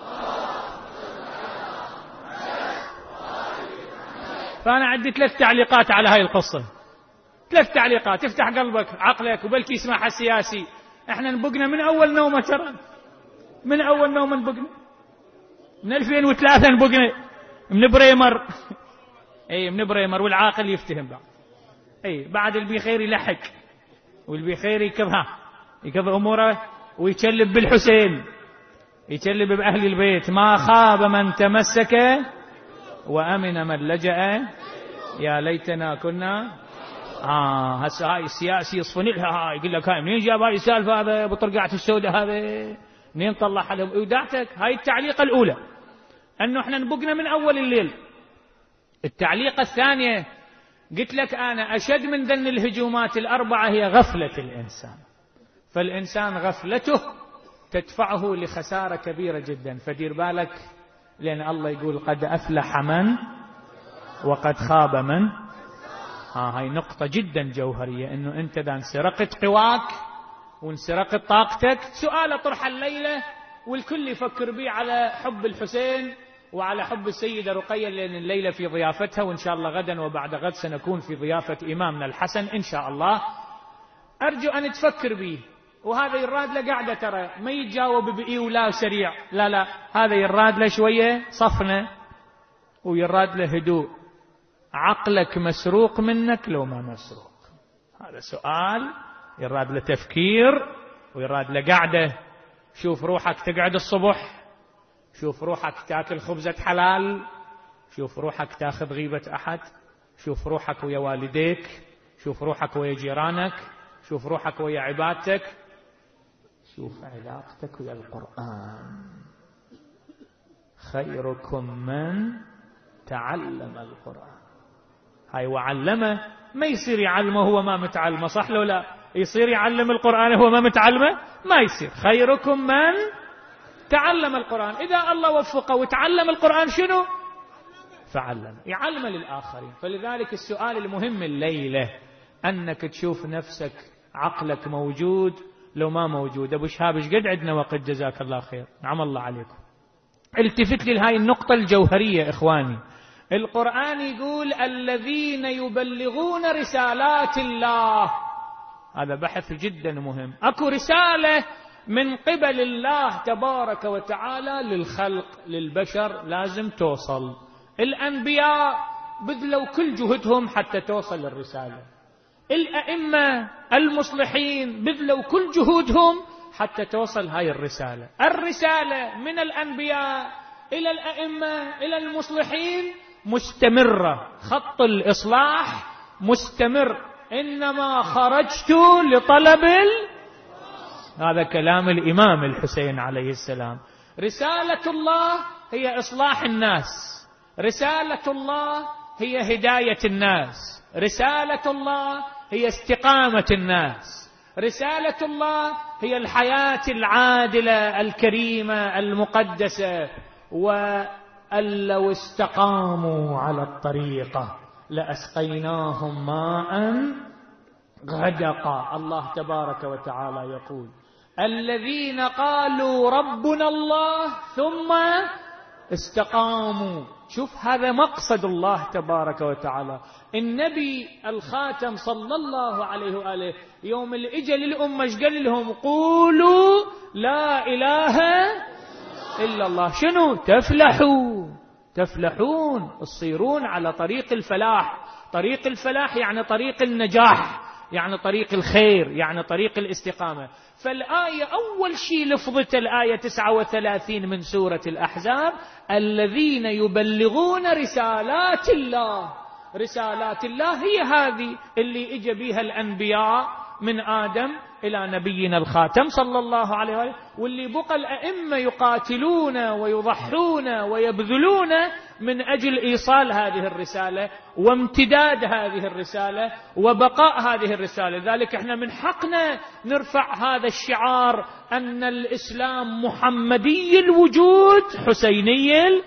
فانا عندي ثلاث تعليقات على هاي القصه، ثلاث تعليقات تفتح قلبك عقلك وبلكي يسمعها السياسي. احنا نبقنا من اول نومه، ترى من اول نومه نبقنا، من ألفين وثلاثة نبقنا من بريمر. اي من بريمر، والعاقل يفتهم بعد. اي بعد البخير يلحق، والبخير يكبها يكب اموره ويكلب بالحسين، يكلب باهل البيت. ما خاب من تمسك وامن من لجأ، يا ليتنا كنا. اه هسه هاي السياسي يصفن لها، هاي يقول لك هاي منين جاب هاي السالفه، هذا ابو طرقعه السوداء هذا منين طلعها لهم اودعتك. هاي التعليقه الاولى، انه احنا نبقنا من اول الليل. التعليقه الثانيه قلت لك انا اشد من ذن الهجومات الاربعه هي غفله الانسان، فالانسان غفلته تدفعه لخساره كبيره جدا. فدير بالك، لان الله يقول قد افلح من وقد خاب من. ها هاي نقطه جدا جوهريه، انه انت اذا انسرقت قواك وانسرقت طاقتك، سؤال اطرح الليله والكل يفكر بيه على حب الحسين وعلى حب السيدة رقية، لأن الليلة في ضيافتها، وإن شاء الله غدا وبعد غد سنكون في ضيافة إمامنا الحسن إن شاء الله. أرجو أن تفكر به، وهذا يراد له قاعدة، ترى ما يتجاوب بإي ولا سريع، لا لا، هذا يراد له شوية صفنة ويراد له هدوء. عقلك مسروق منك لو ما مسروق؟ هذا سؤال يراد له تفكير ويراد له قاعدة. شوف روحك تقعد الصبح، شوف روحك تاكل خبزة حلال، شوف روحك تاخذ غيبة أحد، شوف روحك ويا والديك، شوف روحك ويا جيرانك، شوف روحك ويا عبادتك، شوف علاقتك ويا القرآن. خيركم من تعلم القرآن. هاي وعلمه، ما يصير يعلمه هو ما متعلمه، صح لو لا؟ يصير يعلم القرآن هو ما متعلمه؟ ما يصير. خيركم من تعلم القرآن. إذا الله وفقه وتعلم القرآن شنو؟ فعلم، يعلم للآخرين. فلذلك السؤال المهم الليلة أنك تشوف نفسك عقلك موجود لو ما موجود. أبو شهاب ايش قد عندنا وقت؟ جزاك الله خير، نعم الله عليكم. التفت لي لهاي النقطة الجوهرية إخواني. القرآن يقول الذين يبلغون رسالات الله، هذا بحث جدا مهم. أكو رسالة من قبل الله تبارك وتعالى للخلق للبشر لازم توصل. الأنبياء بذلوا كل جهدهم حتى توصل الرسالة، الأئمة المصلحين بذلوا كل جهودهم حتى توصل هاي الرسالة. الرسالة من الأنبياء إلى الأئمة إلى المصلحين مستمرة، خط الإصلاح مستمر. إنما خرجت لطلب ال... هذا كلام الإمام الحسين عليه السلام. رسالة الله هي إصلاح الناس، رسالة الله هي هداية الناس، رسالة الله هي استقامة الناس، رسالة الله هي الحياة العادلة الكريمة المقدسة. وأن لو استقاموا على الطريقة لأسقيناهم ماء غدقا. الله تبارك وتعالى يقول الذين قالوا ربنا الله ثم استقاموا. شوف هذا مقصد الله تبارك وتعالى. النبي الخاتم صلى الله عليه وآله يوم اللي اجى للأمة ايش قال لهم؟ قولوا لا إله إلا الله. شنو؟ تفلحوا، تفلحون، تصيرون على طريق الفلاح. طريق الفلاح يعني طريق النجاح، يعني طريق الخير، يعني طريق الاستقامة. فالآية أول شيء لفظت الآية تسعة وثلاثين من سورة الأحزاب الذين يبلغون رسالات الله. رسالات الله هي هذه اللي اجى بها الأنبياء من آدم إلى نبينا الخاتم صلى الله عليه وآله، واللي بقى الأئمة يقاتلون ويضحون ويبذلون من أجل إيصال هذه الرسالة وامتداد هذه الرسالة وبقاء هذه الرسالة. ذلك احنا من حقنا نرفع هذا الشعار أن الإسلام محمدي الوجود حسيني.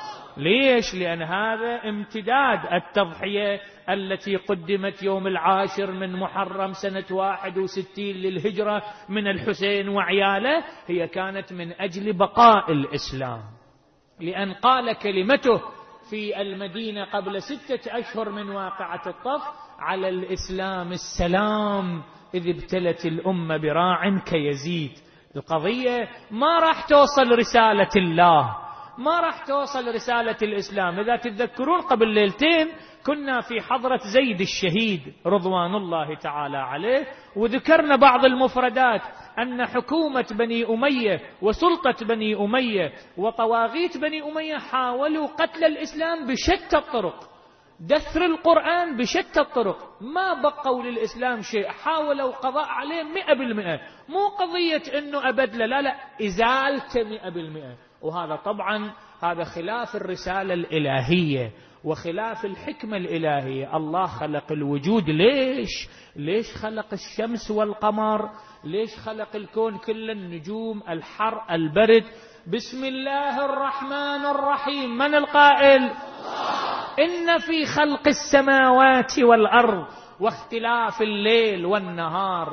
ليش؟ لأن هذا امتداد التضحية التي قدمت يوم العاشر من محرم سنة واحد وستين للهجرة من الحسين وعياله، هي كانت من أجل بقاء الإسلام. لأن قال كلمته في المدينة قبل ستة أشهر من واقعة الطف على الإسلام السلام إذ ابتلت الأمة براع كيزيد. القضية ما راح توصل رسالة الله، ما راح توصل رسالة الإسلام. إذا تتذكرون قبل ليلتين كنا في حضرة زيد الشهيد رضوان الله تعالى عليه، وذكرنا بعض المفردات أن حكومة بني أمية وسلطة بني أمية وطواغيت بني أمية حاولوا قتل الإسلام بشتى الطرق، دثر القرآن بشتى الطرق، ما بقوا للإسلام شيء، حاولوا قضاء عليه مئة بالمئة. مو قضية أنه أبدله، لا لا، إزالته مئة بالمئة. وهذا طبعا هذا خلاف الرسالة الإلهية وخلاف الحكمة الإلهية. الله خلق الوجود ليش؟ ليش خلق الشمس والقمر؟ ليش خلق الكون كل النجوم، الحر البرد؟ بسم الله الرحمن الرحيم. من القائل؟ إن في خلق السماوات والأرض واختلاف الليل والنهار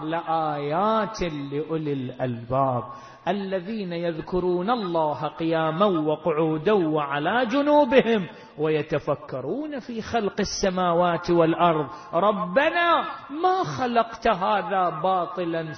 لآيات لأولي الألباب الذين يذكرون الله قياما وقعودا وعلى جنوبهم ويتفكرون في خلق السماوات والأرض ربنا ما خلقت هذا باطلا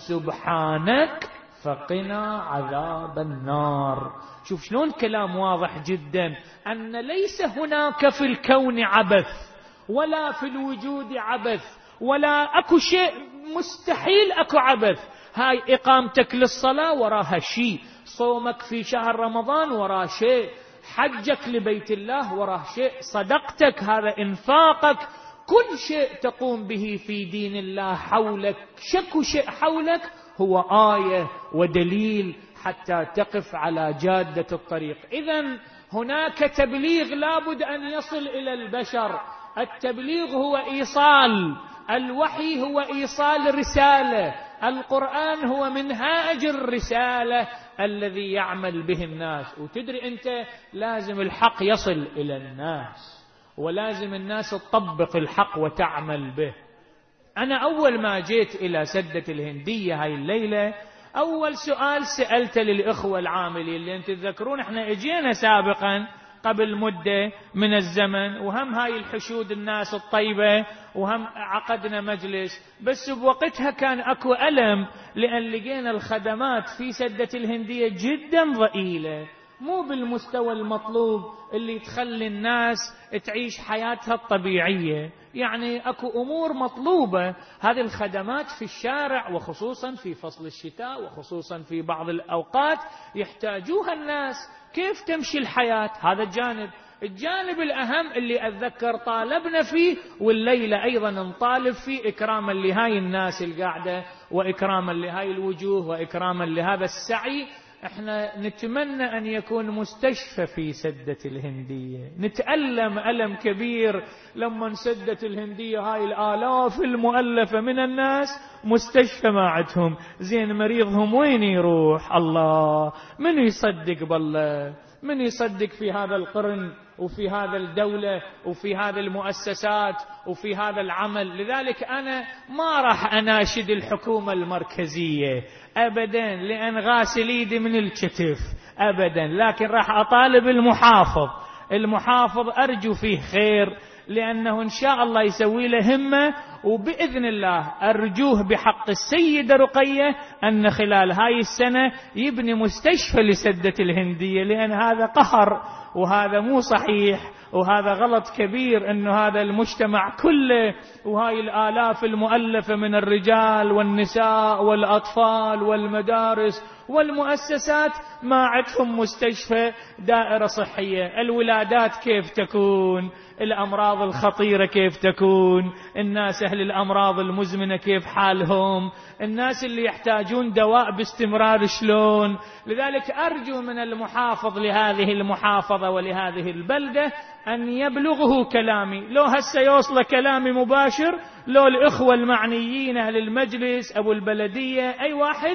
سبحانك فقنا عذاب النار. شوف شلون كلام واضح جدا أن ليس هناك في الكون عبث ولا في الوجود عبث ولا أكو شيء مستحيل أكو عبث. هاي إقامتك للصلاة وراها شيء، صومك في شهر رمضان وراه شيء، حجك لبيت الله وراه شيء، صدقتك هذا إنفاقك، كل شيء تقوم به في دين الله حولك، شكو شيء حولك هو آية ودليل حتى تقف على جادة الطريق. إذن هناك تبليغ لابد أن يصل إلى البشر. التبليغ هو إيصال، الوحي هو إيصال رسالة، القرآن هو منهاج الرسالة الذي يعمل به الناس. وتدري أنت لازم الحق يصل إلى الناس ولازم الناس تطبق الحق وتعمل به. أنا أول ما جيت إلى سدة الهندية هاي الليلة أول سؤال سألت للإخوة العاملين اللي أنت تذكرون احنا اجينا سابقا قبل مدة من الزمن وهم هاي الحشود الناس الطيبة وهم عقدنا مجلس، بس بوقتها كان أكو ألم لأن لقينا الخدمات في سدة الهندية جدا ضئيلة، مو بالمستوى المطلوب اللي تخلي الناس تعيش حياتها الطبيعية. يعني أكو أمور مطلوبة، هذه الخدمات في الشارع وخصوصا في فصل الشتاء وخصوصا في بعض الأوقات يحتاجوها الناس. كيف تمشي الحياة؟ هذا الجانب. الجانب الأهم اللي أتذكر طالبنا فيه والليلة أيضا نطالب فيه إكراما لهاي الناس القاعدة وإكراما لهاي الوجوه وإكراما لهذا السعي، احنا نتمنى أن يكون مستشفى في سدة الهندية. نتألم ألم كبير لما سدة الهندية هاي الآلاف المؤلفة من الناس مستشفى ما عندهم، زين مريضهم وين يروح؟ الله من يصدق بالله؟ من يصدق في هذا القرن وفي هذا الدولة وفي هذه المؤسسات وفي هذا العمل؟ لذلك أنا ما راح أناشد الحكومة المركزية أبدا لأن غاسل ايدي من الكتف أبدا، لكن راح أطالب المحافظ. المحافظ أرجو فيه خير لأنه إن شاء الله يسوي له همة، وبإذن الله أرجوه بحق السيدة رقية أن خلال هاي السنة يبني مستشفى لسدة الهندية، لأن هذا قهر وهذا مو صحيح وهذا غلط كبير أنه هذا المجتمع كله وهاي الآلاف المؤلفة من الرجال والنساء والأطفال والمدارس والمؤسسات ما عندهم مستشفى دائرة صحية. الولادات كيف تكون؟ الأمراض الخطيرة كيف تكون؟ الناس أهل الأمراض المزمنة كيف حالهم؟ الناس اللي يحتاجون دواء باستمرار شلون؟ لذلك أرجو من المحافظ لهذه المحافظة ولهذه البلدة أن يبلغه كلامي، لو هسه يوصل كلامي مباشر، لو الإخوة المعنيين أهل المجلس أبو البلدية أي واحد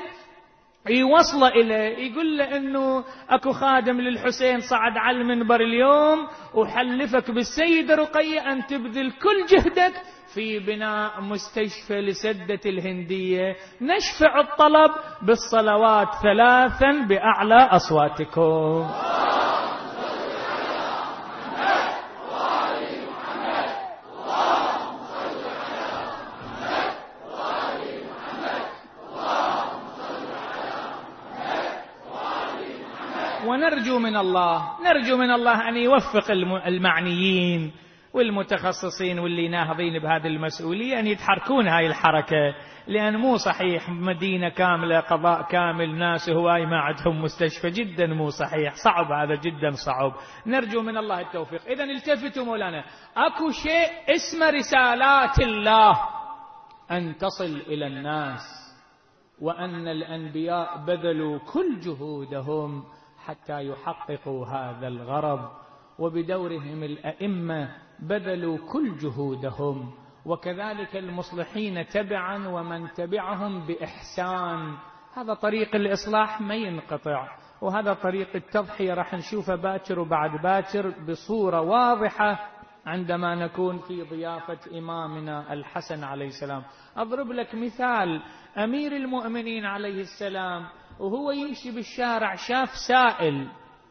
يوصل إليه يقول له إنه أكو خادم للحسين صعد على المنبر اليوم وحلفك بالسيدة رقية أن تبذل كل جهدك في بناء مستشفى لسدة الهندية. نشفع الطلب بالصلوات ثلاثا بأعلى أصواتكم. ونرجو من الله نرجو من الله أن يوفق المعنيين والمتخصصين واللي ناهضين بهذه المسؤولية أن يتحركون هاي الحركة، لأن مو صحيح مدينة كاملة قضاء كامل ناس هواي ما عندهم مستشفى، جدا مو صحيح، صعب، هذا جدا صعب. نرجو من الله التوفيق. إذن التفتوا مولانا، أكو شيء اسمه رسالات الله أن تصل إلى الناس، وأن الأنبياء بذلوا كل جهودهم حتى يحققوا هذا الغرض، وبدورهم الأئمة بذلوا كل جهودهم، وكذلك المصلحين تبعا ومن تبعهم بإحسان. هذا طريق الإصلاح ما ينقطع، وهذا طريق التضحية راح نشوفه باكر وبعد باكر بصورة واضحة عندما نكون في ضيافة إمامنا الحسن عليه السلام. أضرب لك مثال، أمير المؤمنين عليه السلام وهو يمشي بالشارع شاف سائل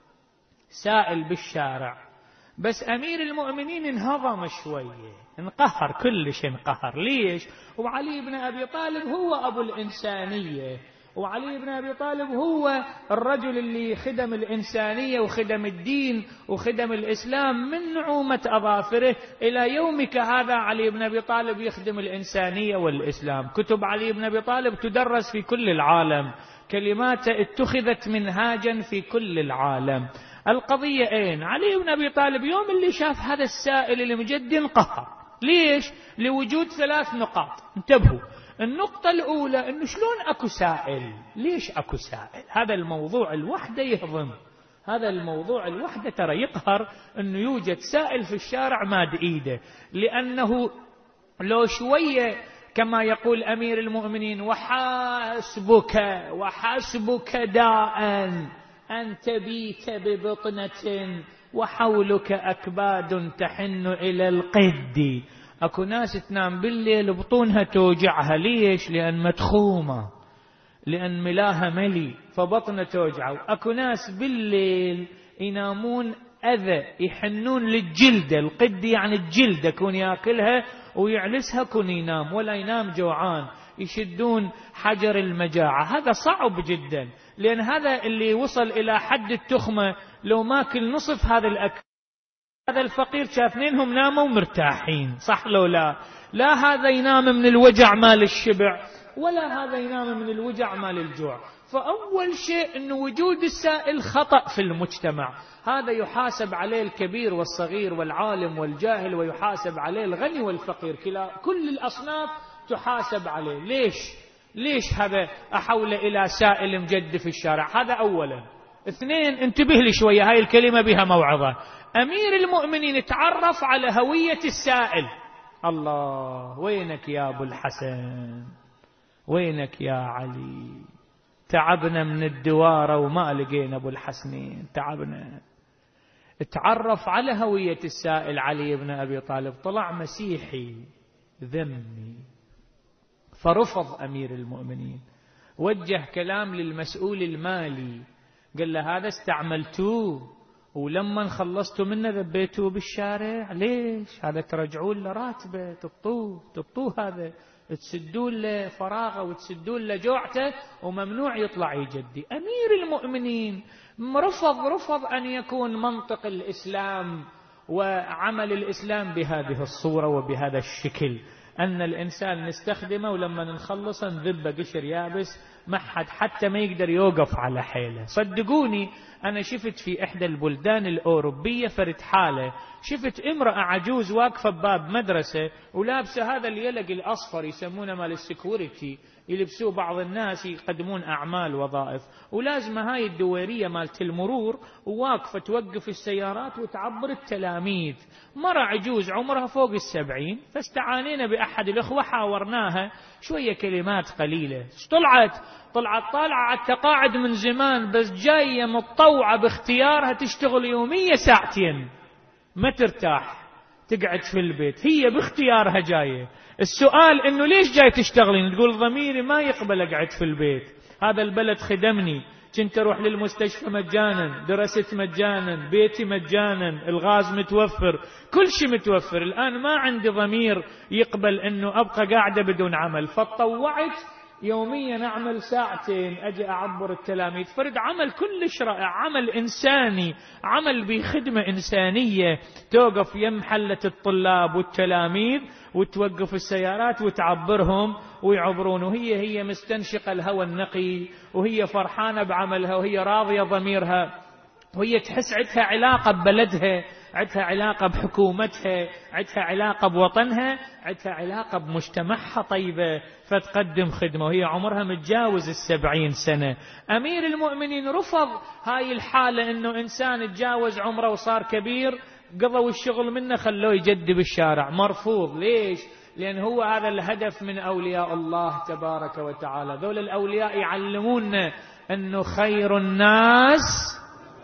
سائل بالشارع، بس أمير المؤمنين انهضم شوية، انقهر كلش، انقهر. ليش؟ وعلي بن أبي طالب هو أبو الإنسانية، وعلي بن أبي طالب هو الرجل اللي خدم الإنسانية وخدم الدين وخدم الإسلام من نعومة أظافره إلى يومك هذا. علي بن أبي طالب يخدم الإنسانية والإسلام، كتب علي بن أبي طالب تدرس في كل العالم، كلماته اتخذت منهاجا في كل العالم. القضية أين؟ علي بن أبي طالب يوم اللي شاف هذا السائل المجد انقهر. ليش؟ لوجود ثلاث نقاط، انتبهوا. النقطة الأولى أنه شلون أكو سائل؟ ليش أكو سائل؟ هذا الموضوع الوحدة يهضم، هذا الموضوع الوحدة ترى يقهر أنه يوجد سائل في الشارع ماد إيده، لأنه لو شوية كما يقول أمير المؤمنين وحاسبك وحاسبك داء أن تبيت ببطنة وحولك أكباد تحن إلى القد. أكو ناس تنام بالليل بطونها توجعها. ليش؟ لأن مدخومة، لأن ملاها ملي فبطنها توجعه. أكو ناس بالليل ينامون أذى، يحنون للجلدة، القد يعني الجلدة، كون يأكلها ويعلسها كون ينام، ولا ينام جوعان، يشدون حجر المجاعة. هذا صعب جدا، لأن هذا اللي وصل إلى حد التخمة لو ماكل نصف هذا الأكل. هذا الفقير شافنينهم ناموا مرتاحين، صح لو لا؟ لا هذا ينام من الوجع مال الشبع، ولا هذا ينام من الوجع مال الجوع. فأول شيء أنه وجود السائل خطأ في المجتمع، هذا يحاسب عليه الكبير والصغير والعالم والجاهل، ويحاسب عليه الغني والفقير، كلا كل الأصناف تحاسب عليه. ليش؟ ليش هذا أحول إلى سائل مجد في الشارع؟ هذا أولا. اثنين، انتبه لي شوية، هاي الكلمة بها موعظة. أمير المؤمنين تعرف على هوية السائل. الله، وينك يا أبو الحسن، وينك يا علي؟ تعبنا من الدوارة وما لقينا أبو الحسنين، تعبنا. تعرف على هوية السائل علي بن أبي طالب. طلع مسيحي ذمي، فرفض أمير المؤمنين، وجه كلام للمسؤول المالي، قال له هذا استعملتوه ولما خلصتوا منه ذبيتوه بالشارع. ليش؟ هذا ترجعون له راتبه، تبطوه تبطوه هذا، تسدون له فراغه وتسدون له جوعته، وممنوع يطلع يجدي. أمير المؤمنين رفض رفض أن يكون منطق الإسلام وعمل الإسلام بهذه الصورة وبهذا الشكل، أن الإنسان نستخدمه ولما نخلصه نذبه قشر يابس، ما حد حتى ما يقدر يوقف على حيله. صدقوني أنا شفت في إحدى البلدان الأوروبية فرد حالة، شفت امرأة عجوز واقفة بباب مدرسة ولابسة هذا اليلق الأصفر يسمونه مال السكوريتي، يلبسوه بعض الناس يقدمون أعمال وظائف، ولازمة هاي الدويرية مالت المرور، وواقفة توقف السيارات وتعبر التلاميذ. مرة عجوز عمرها فوق السبعين، فاستعانينا بأحد الأخوة حاورناها شوية كلمات قليلة. طلعت طلعت طالعة على التقاعد من زمان، بس جاية متطوعة باختيارها تشتغل يومية ساعتين، ما ترتاح تقعد في البيت، هي باختيارها جاية. السؤال انه ليش جاي تشتغلين؟ تقول ضميري ما يقبل اقعد في البيت، هذا البلد خدمني، كنت اروح للمستشفى مجانا، درست مجانا، بيتي مجانا، الغاز متوفر، كل شيء متوفر، الان ما عندي ضمير يقبل انه ابقى قاعدة بدون عمل، فطوعت يوميا أعمل ساعتين أجي أعبر التلاميذ. فرد عمل كلش رائع، عمل إنساني، عمل بخدمة إنسانية، توقف يم حلة الطلاب والتلاميذ وتوقف السيارات وتعبرهم ويعبرون، وهي هي مستنشقة الهواء النقي، وهي فرحانة بعملها، وهي راضية ضميرها، وهي تحس عندها علاقة ببلدها، عندها علاقة بحكومتها، عندها علاقة بوطنها، عندها علاقة بمجتمعها طيبة، فتقدم خدمة وهي عمرها متجاوز السبعين سنة. أمير المؤمنين رفض هاي الحالة، إنه إنسان تجاوز عمره وصار كبير قضوا الشغل منه خلوه يجدي بالشارع، مرفوض. ليش؟ لأن هو هذا الهدف من أولياء الله تبارك وتعالى. ذول الأولياء يعلمون أنه خير الناس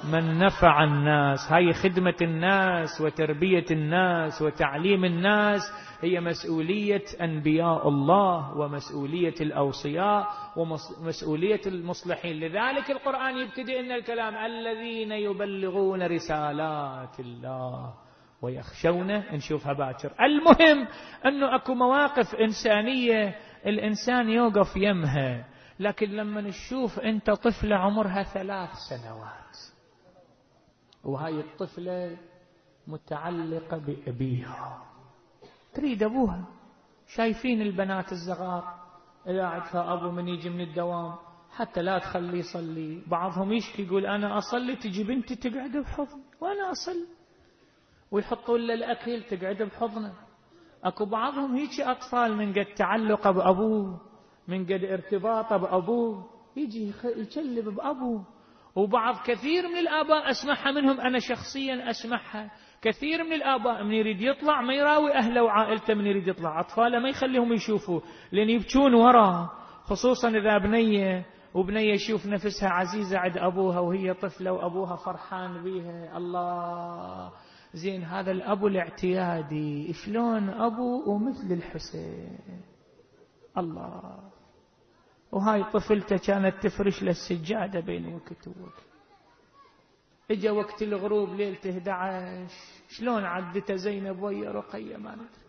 من نفع الناس. هاي خدمة الناس وتربية الناس وتعليم الناس هي مسؤولية أنبياء الله ومسؤولية الأوصياء ومسؤولية المصلحين. لذلك القرآن يبتدئ إن الكلام الذين يبلغون رسالات الله ويخشونه. نشوفها باكر. المهم أنه أكو مواقف إنسانية الإنسان يوقف يمها، لكن لما نشوف أنت طفلة عمرها ثلاث سنوات وهاي الطفلة متعلقة بأبيها، تريد أبوها. شايفين البنات الصغار إذا عندها أبو من يجي من الدوام حتى لا تخليه يصلي، بعضهم يشكي يقول أنا أصلي تجي بنتي تقعد بحضن وأنا أصلي، ويحطون له الأكل تقعد بحضنه. أكو بعضهم هيك أطفال من قد تعلق بأبوه، من قد ارتباطه بأبوه يجي يكلب بأبوه. وبعض كثير من الآباء أسمعها منهم، أنا شخصيا أسمعها، كثير من الآباء من يريد يطلع ما يراوي أهله وعائلته، من يريد يطلع أطفاله ما يخليهم يشوفوا لأن يبكون وراه، خصوصا إذا بنية وبنية يشوف نفسها عزيزة عند أبوها وهي طفلة وأبوها فرحان بيها. الله زين، هذا الأبو الاعتيادي شلون أبو ومثل الحسين. الله، وهاي طفلته كانت تفرش للسجادة بين وقت ووقت. اجا وقت الغروب ليلة إحدى عشر شلون عدته زينب ويا رقية ما ندري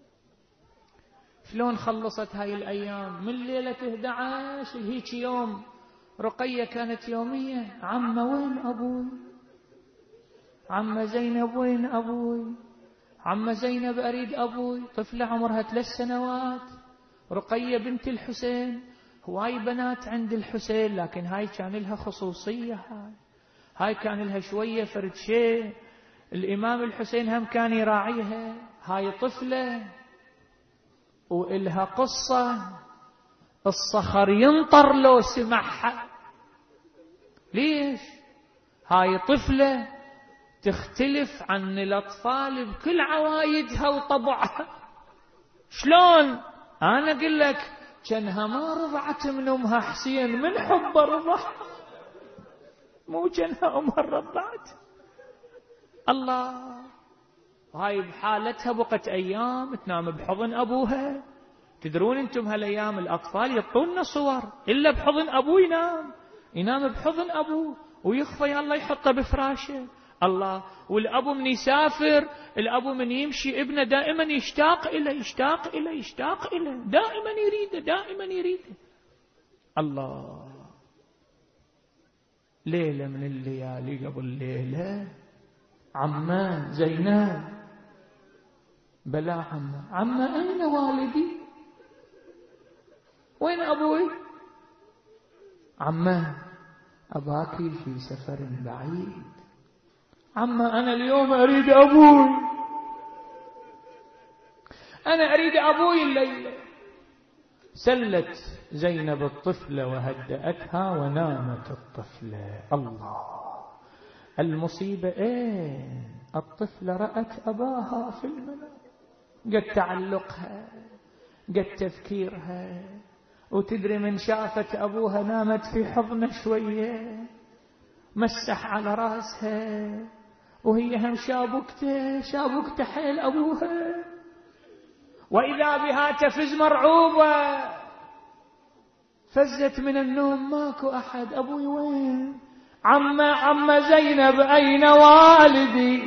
شلون خلصت هاي الأيام. من ليلة إحدى عشر هيك يوم رقية كانت يومية، عمّا وين أبوي، عمّا زينب وين أبوي، عمّا زينب أريد أبوي. طفلة عمرها ثلاث سنوات، رقية بنت الحسين. هواي بنات عند الحسين لكن هاي كان لها خصوصية، هاي هاي كان لها شوية فرد شيء. الإمام الحسين هم كان يراعيها. هاي طفلة وإلها قصة، الصخر ينطر لو سمعها. ليش؟ هاي طفلة تختلف عن الأطفال بكل عوايدها وطبعها. شلون؟ أنا أقول لك كانها ما رضعت من أمها حسين من حب رضع، مو كانها أمها رضعت. الله، هاي بحالتها بقت أيام تنام بحضن أبوها. تدرون أنتم هالأيام الأطفال يعطونا صور إلا بحضن أبوه ينام، ينام بحضن أبوه ويخفى يلا يحطه بفراشه. الله، والأبو من يسافر، الأبو من يمشي ابنه دائما يشتاق إليه يشتاق إليه يشتاق إليه، دائما يريده دائما يريده. الله، ليلة من الليالي قبل ليلة عمّا زينب، بلا عمّا عمّا أين والدي، وين أبوي؟ عمّا أباك في سفر بعيد. عمّا أنا اليوم أريد أبوي، أنا أريد أبوي الليلة. سلت زينب الطفلة وهدأتها ونامت الطفلة. الله، المصيبة إيه؟ الطفلة رأت أباها في المنام، قد تعلقها قد تفكيرها، وتدري من شافت أبوها نامت في حضنه شوية، مسح على راسها وهي هم شابكته شابكته حيل أبوها، وإذا بها تفز مرعوبة. فزت من النوم ماكو أحد، أبوي وين؟ عمّا عمّا زينب أين والدي؟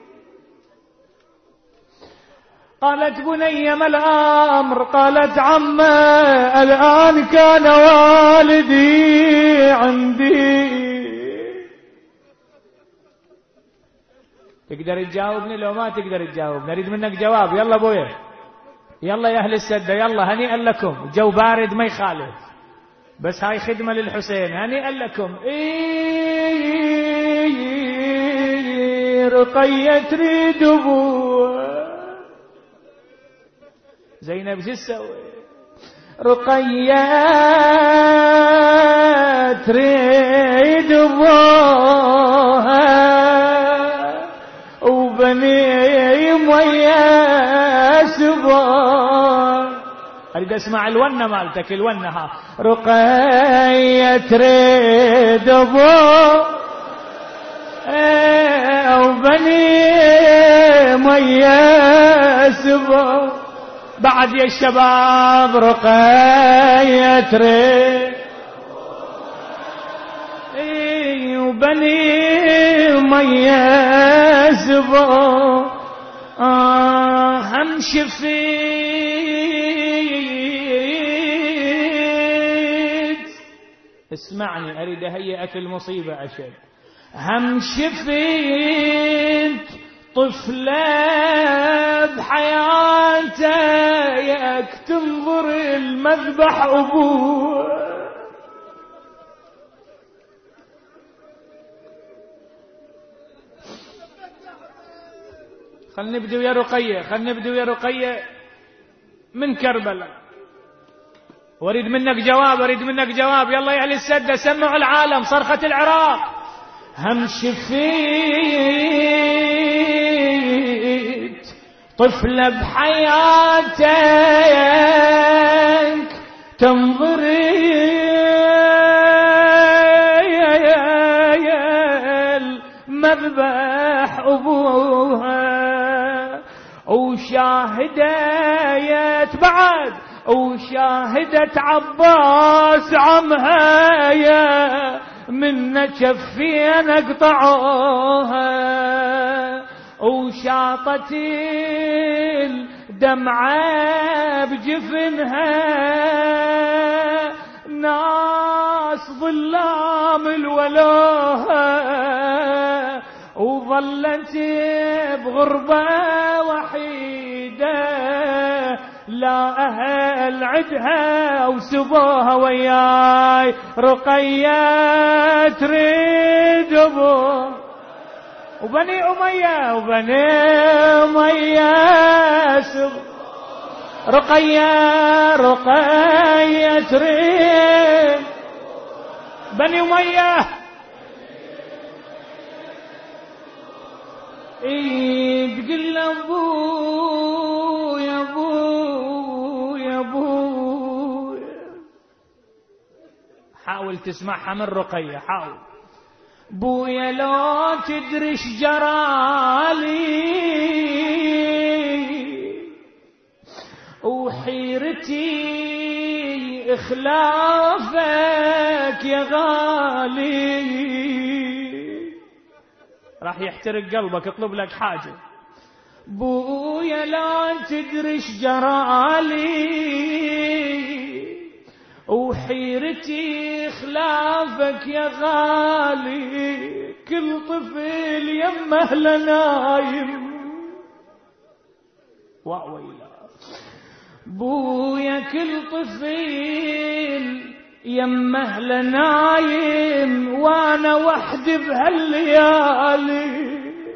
قالت بني ما الأمر؟ قالت عمّا الآن كان والدي عندي. تقدر تجاوبني لو ما تقدر تجاوب نريد منك جواب. يلا بويا، يلا يا أهل السدة، يلا هنيئا لكم. جو بارد ما يخالف، بس هاي خدمة للحسين. هنيئا لكم. إيه رقية تريد أبوه. زينب شو تسوي؟ رقية تريد أبوها وبني ميا سبا. أريد أسمع الونة مالتك، الونة ها. رقية تريد أبوها مية سبا بعد يا الشباب رقية تريد اي وبني مية سبا آه هم شفيت اسمعني اريد اهيئك المصيبة اشد هم شفيت طفلة بحياته ياك تنظر المذبح أبوه خلنا نبدو يا رقية خلنا نبدو يا رقية من كربلاء واريد منك جواب اريد منك جواب يلا يا اهل السدة سمعوا العالم صرخة العراق هم شفيت طفلة بحياتك تنظري المذبح أبوها وشاهدت بعد وشاهدت عباس عمها يا من كفين اقطعوها وشاطت الدمعة بجفنها ناس ظلام الولوها وظلت بغربة وحيدة لا أهل عدها وسبوها وياي رقية تريد أبوه وبني أمية وبني أمية سب رقية رقية تريد بني أمية إيه تقول أبو يا أبو يا أبو حاول تسمعها من رقية حاول بويا لو تدري شجرالي وحيرتي اخلافك يا غالي راح يحترق قلبك اطلب لك حاجة بويا لا تدري شجرالي وحيرتي خلافك يا غالي كل طفل يمه لنايم وويلا بويا كل طفل يمه لنايم وانا وحدي بهالليالي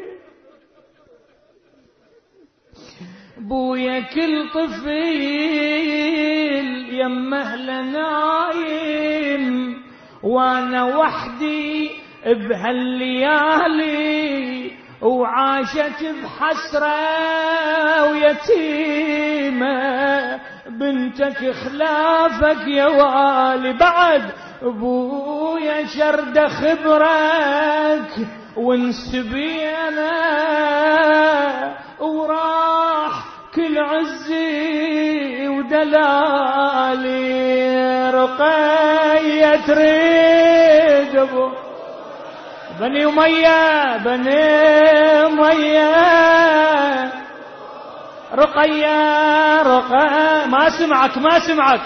بويا كل طفل يمه لنايم وانا وحدي بهالليالي وعاشت بحسرة ويتيمة بنتك خلافك يا والي بعد بويا شرد خبرك وانسبينا وراح كل عزي ودلالي رقية تريد ابو بني أمية بني أمية رقية رقية ما سمعك ما سمعك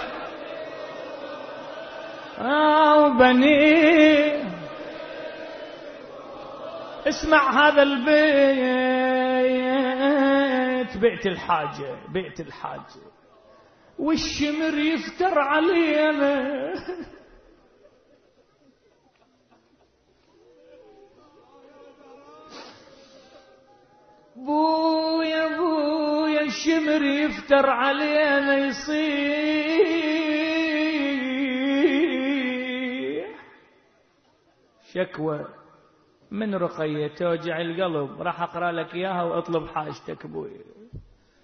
آه بني اسمع هذا البيت بعت الحاجة بعت الحاجة والشمر يفتر علينا بويا بويا الشمر يفتر علينا يصيح شكوى من رقية توجع القلب راح اقرا لك اياها واطلب حاجتك بويا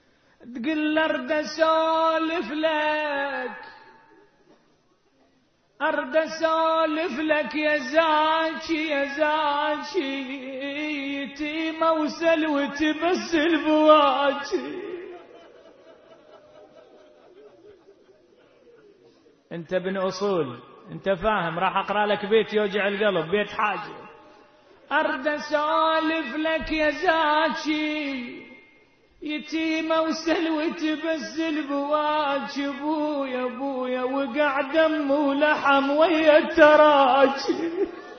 تقول له ارد اسولف لك أرد أسولف لك يا زاكي يا زاكي يتيمة وسلوتي بس البواكي. أنت بن أصول، أنت فاهم، راح أقرأ لك بيت يوجع القلب، بيت حاجة. أرد أسولف لك يا زاكي يتيمة وسلوتي بس البواكي. بويا بويا وقع دم ولحم ويا التراكي.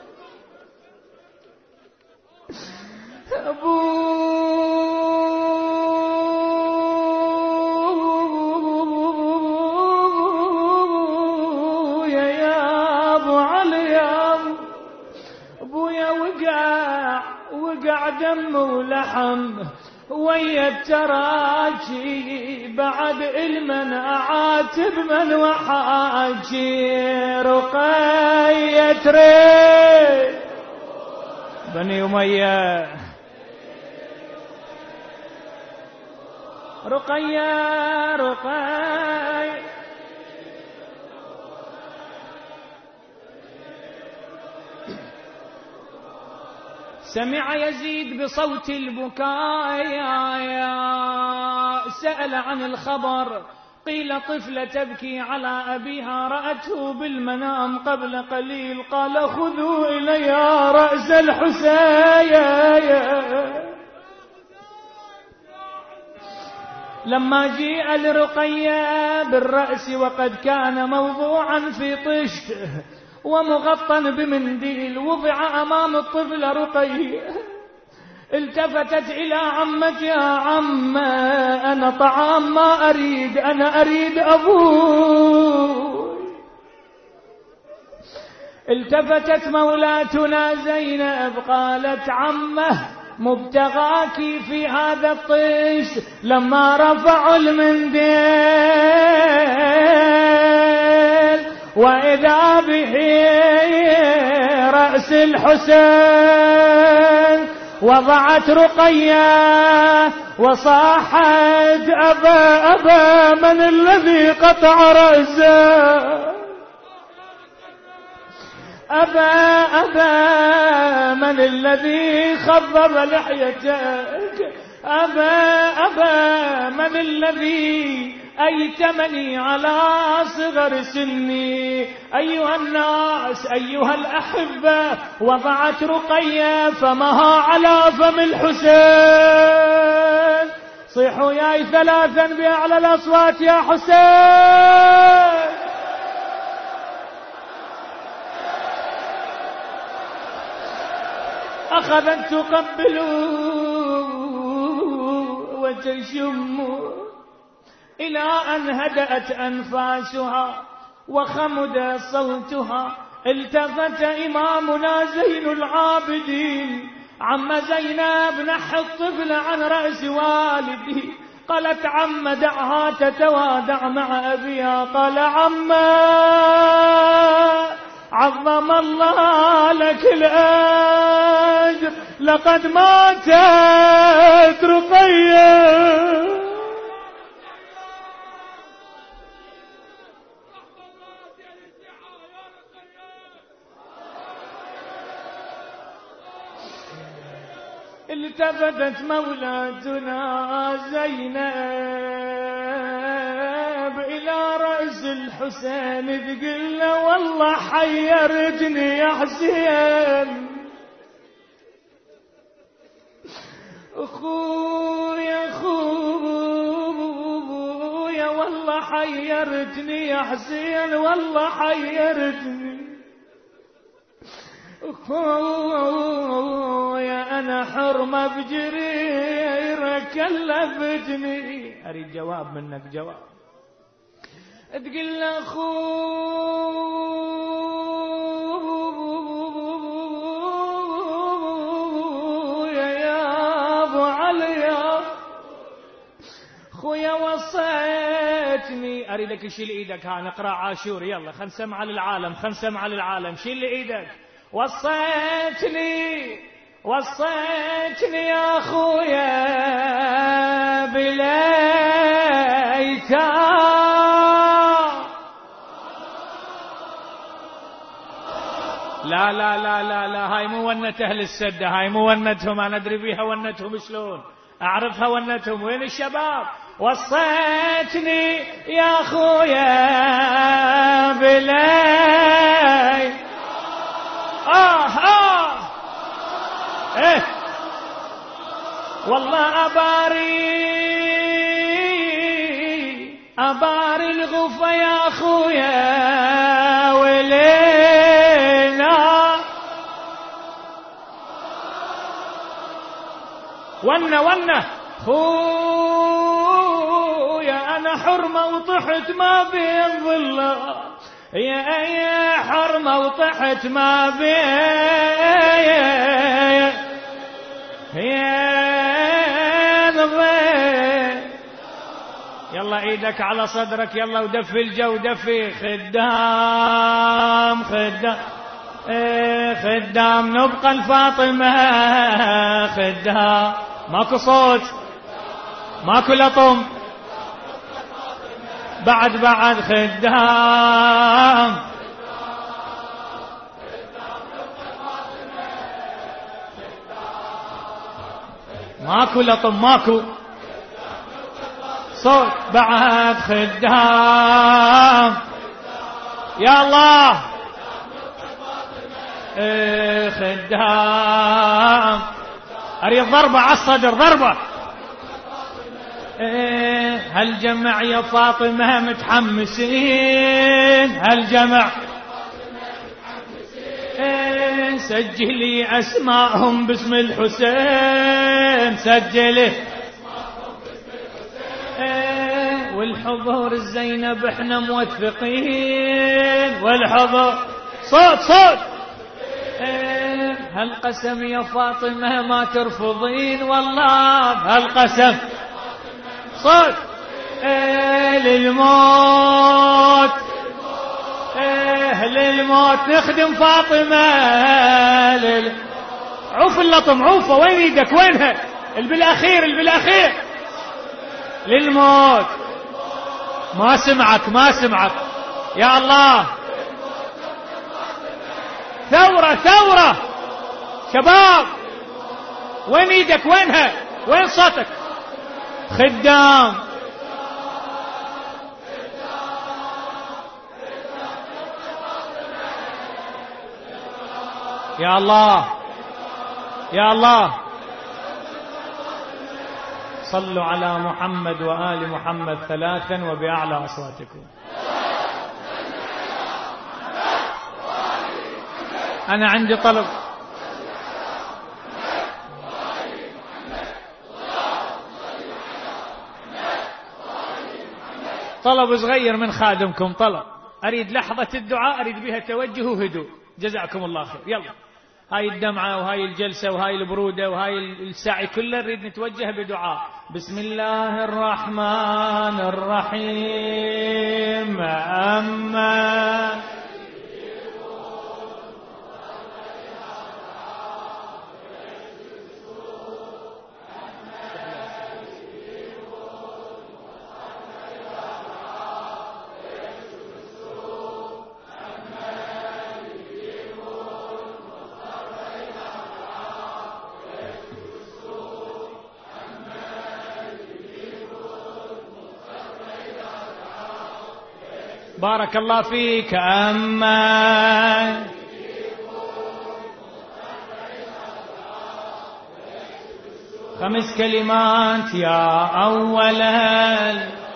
أبويا يا أبو علي يا أبويا وقع وقع دم ولحم ويا التراجي. بعد المن أعاتب من وحاجي. رقية ري بني أمية، رقية رقية. سمع يزيد بصوت البكاء سأل عن الخبر. قيل طفلة تبكي على أبيها رأته بالمنام قبل قليل. قال خذوا إلي رأس الحسين. لما جيء لرقية بالرأس وقد كان موضوعا في طشت ومغطى بمنديل وضع أمام الطفل رقية، التفتت إلى عمتها. عم أنا طعام ما أريد، أنا أريد أبوي. التفتت مولاتنا زينب قالت عمه مبتغاك في هذا الطيش. لما رفعوا المنديل وإذا به رأس الحسين وضعت رقية وصاحت أبا أبا من الذي قطع رأسه. أبا أبا من الذي خضب لحيتك. أبا أبا من الذي أيتمني على صغر سني. أيها الناس أيها الأحبة وضعت رقية فمها على فم الحسين. صيحوا ياي ثلاثا بأعلى الأصوات يا حسين. أخذت تقبلوا وتشموا إلى أن هدأت أنفاسها وخمد صوتها. التفت إمامنا زين العابدين. عم زينب نحى الطفل عن رأس والده. قالت عم دعها تتوادع مع أبيها. قال عم عظم الله لك الأجر لقد ماتت رقية. التفتت مولاتنا زينب إلى رأس الحسين تقول له والله حيرتني يا حسين. أخويا أخويا والله حيرتني يا حسين، والله حيرتني. أخويا أنا حرمة بجريرة كلفتني. أريد جواب منك، جواب. تقول أخويا يا أبو علي أخويا وصيتني. أريدك شيل إيدك، ها نقرأ عاشور، يلا خل نسمع للعالم، خل نسمع للعالم. شيل إيدك. وصيتني وصيتني يا أخويا بالأيتام لا لا لا لا لا، هاي مو ونة أهل السدة، هاي مو ونتهم، أنا أدري بيها ونتهم شلون، أعرفها ونتهم. وين الشباب؟ وصيتني يا خويا بلي. آه آه إيه والله أباري أباري الغفا يا خويا ولينا. ونة ونة خويا أنا حرمة وطحت ما بين ظلة، يا يا حرمة وطحت ما بين يا ظل. يلا ايدك على صدرك يلا ودفي الجو دفي. خدام خدام ايه خدام نبقى الفاطمة خدام. ماكو صوت ماكو لطم بعد بعد. خدام ماكو لطم ماكو صوت بعد. خدام يا الله ايه خدام. اريد ضربة على الصدر ضربة. ايه هالجمع يا فاطمة متحمسين هالجمع. ايه سجلي اسماءهم باسم الحسين سجلي. ايه والحضور الزينب احنا موثقين والحضور صوت صوت. ايه هالقسم يا فاطمة ما ترفضين والله هالقسم صوت. ايه للموت ايه للموت نخدم فاطمة لل... عوف اللطم عوفه. وين ايدك وينها؟ اللي بالاخير اللي بالاخير للموت. ما سمعك ما سمعك يا الله. ثورة ثورة شباب. وين ايدك وينها؟ وين صوتك؟ خدام يا الله يا الله. صلوا على محمد وآل محمد ثلاثا وبأعلى أصواتكم. أنا عندي طلب. طلب صغير من خادمكم. طلب أريد لحظة الدعاء أريد بها توجه وهدوء. جزاكم الله خير. يلا هاي الدمعة وهاي الجلسة وهاي البرودة وهاي السعي كله نريد نتوجه بدعاء. بسم الله الرحمن الرحيم. أما بارك الله فيك. أما خمس كلمات يا أولا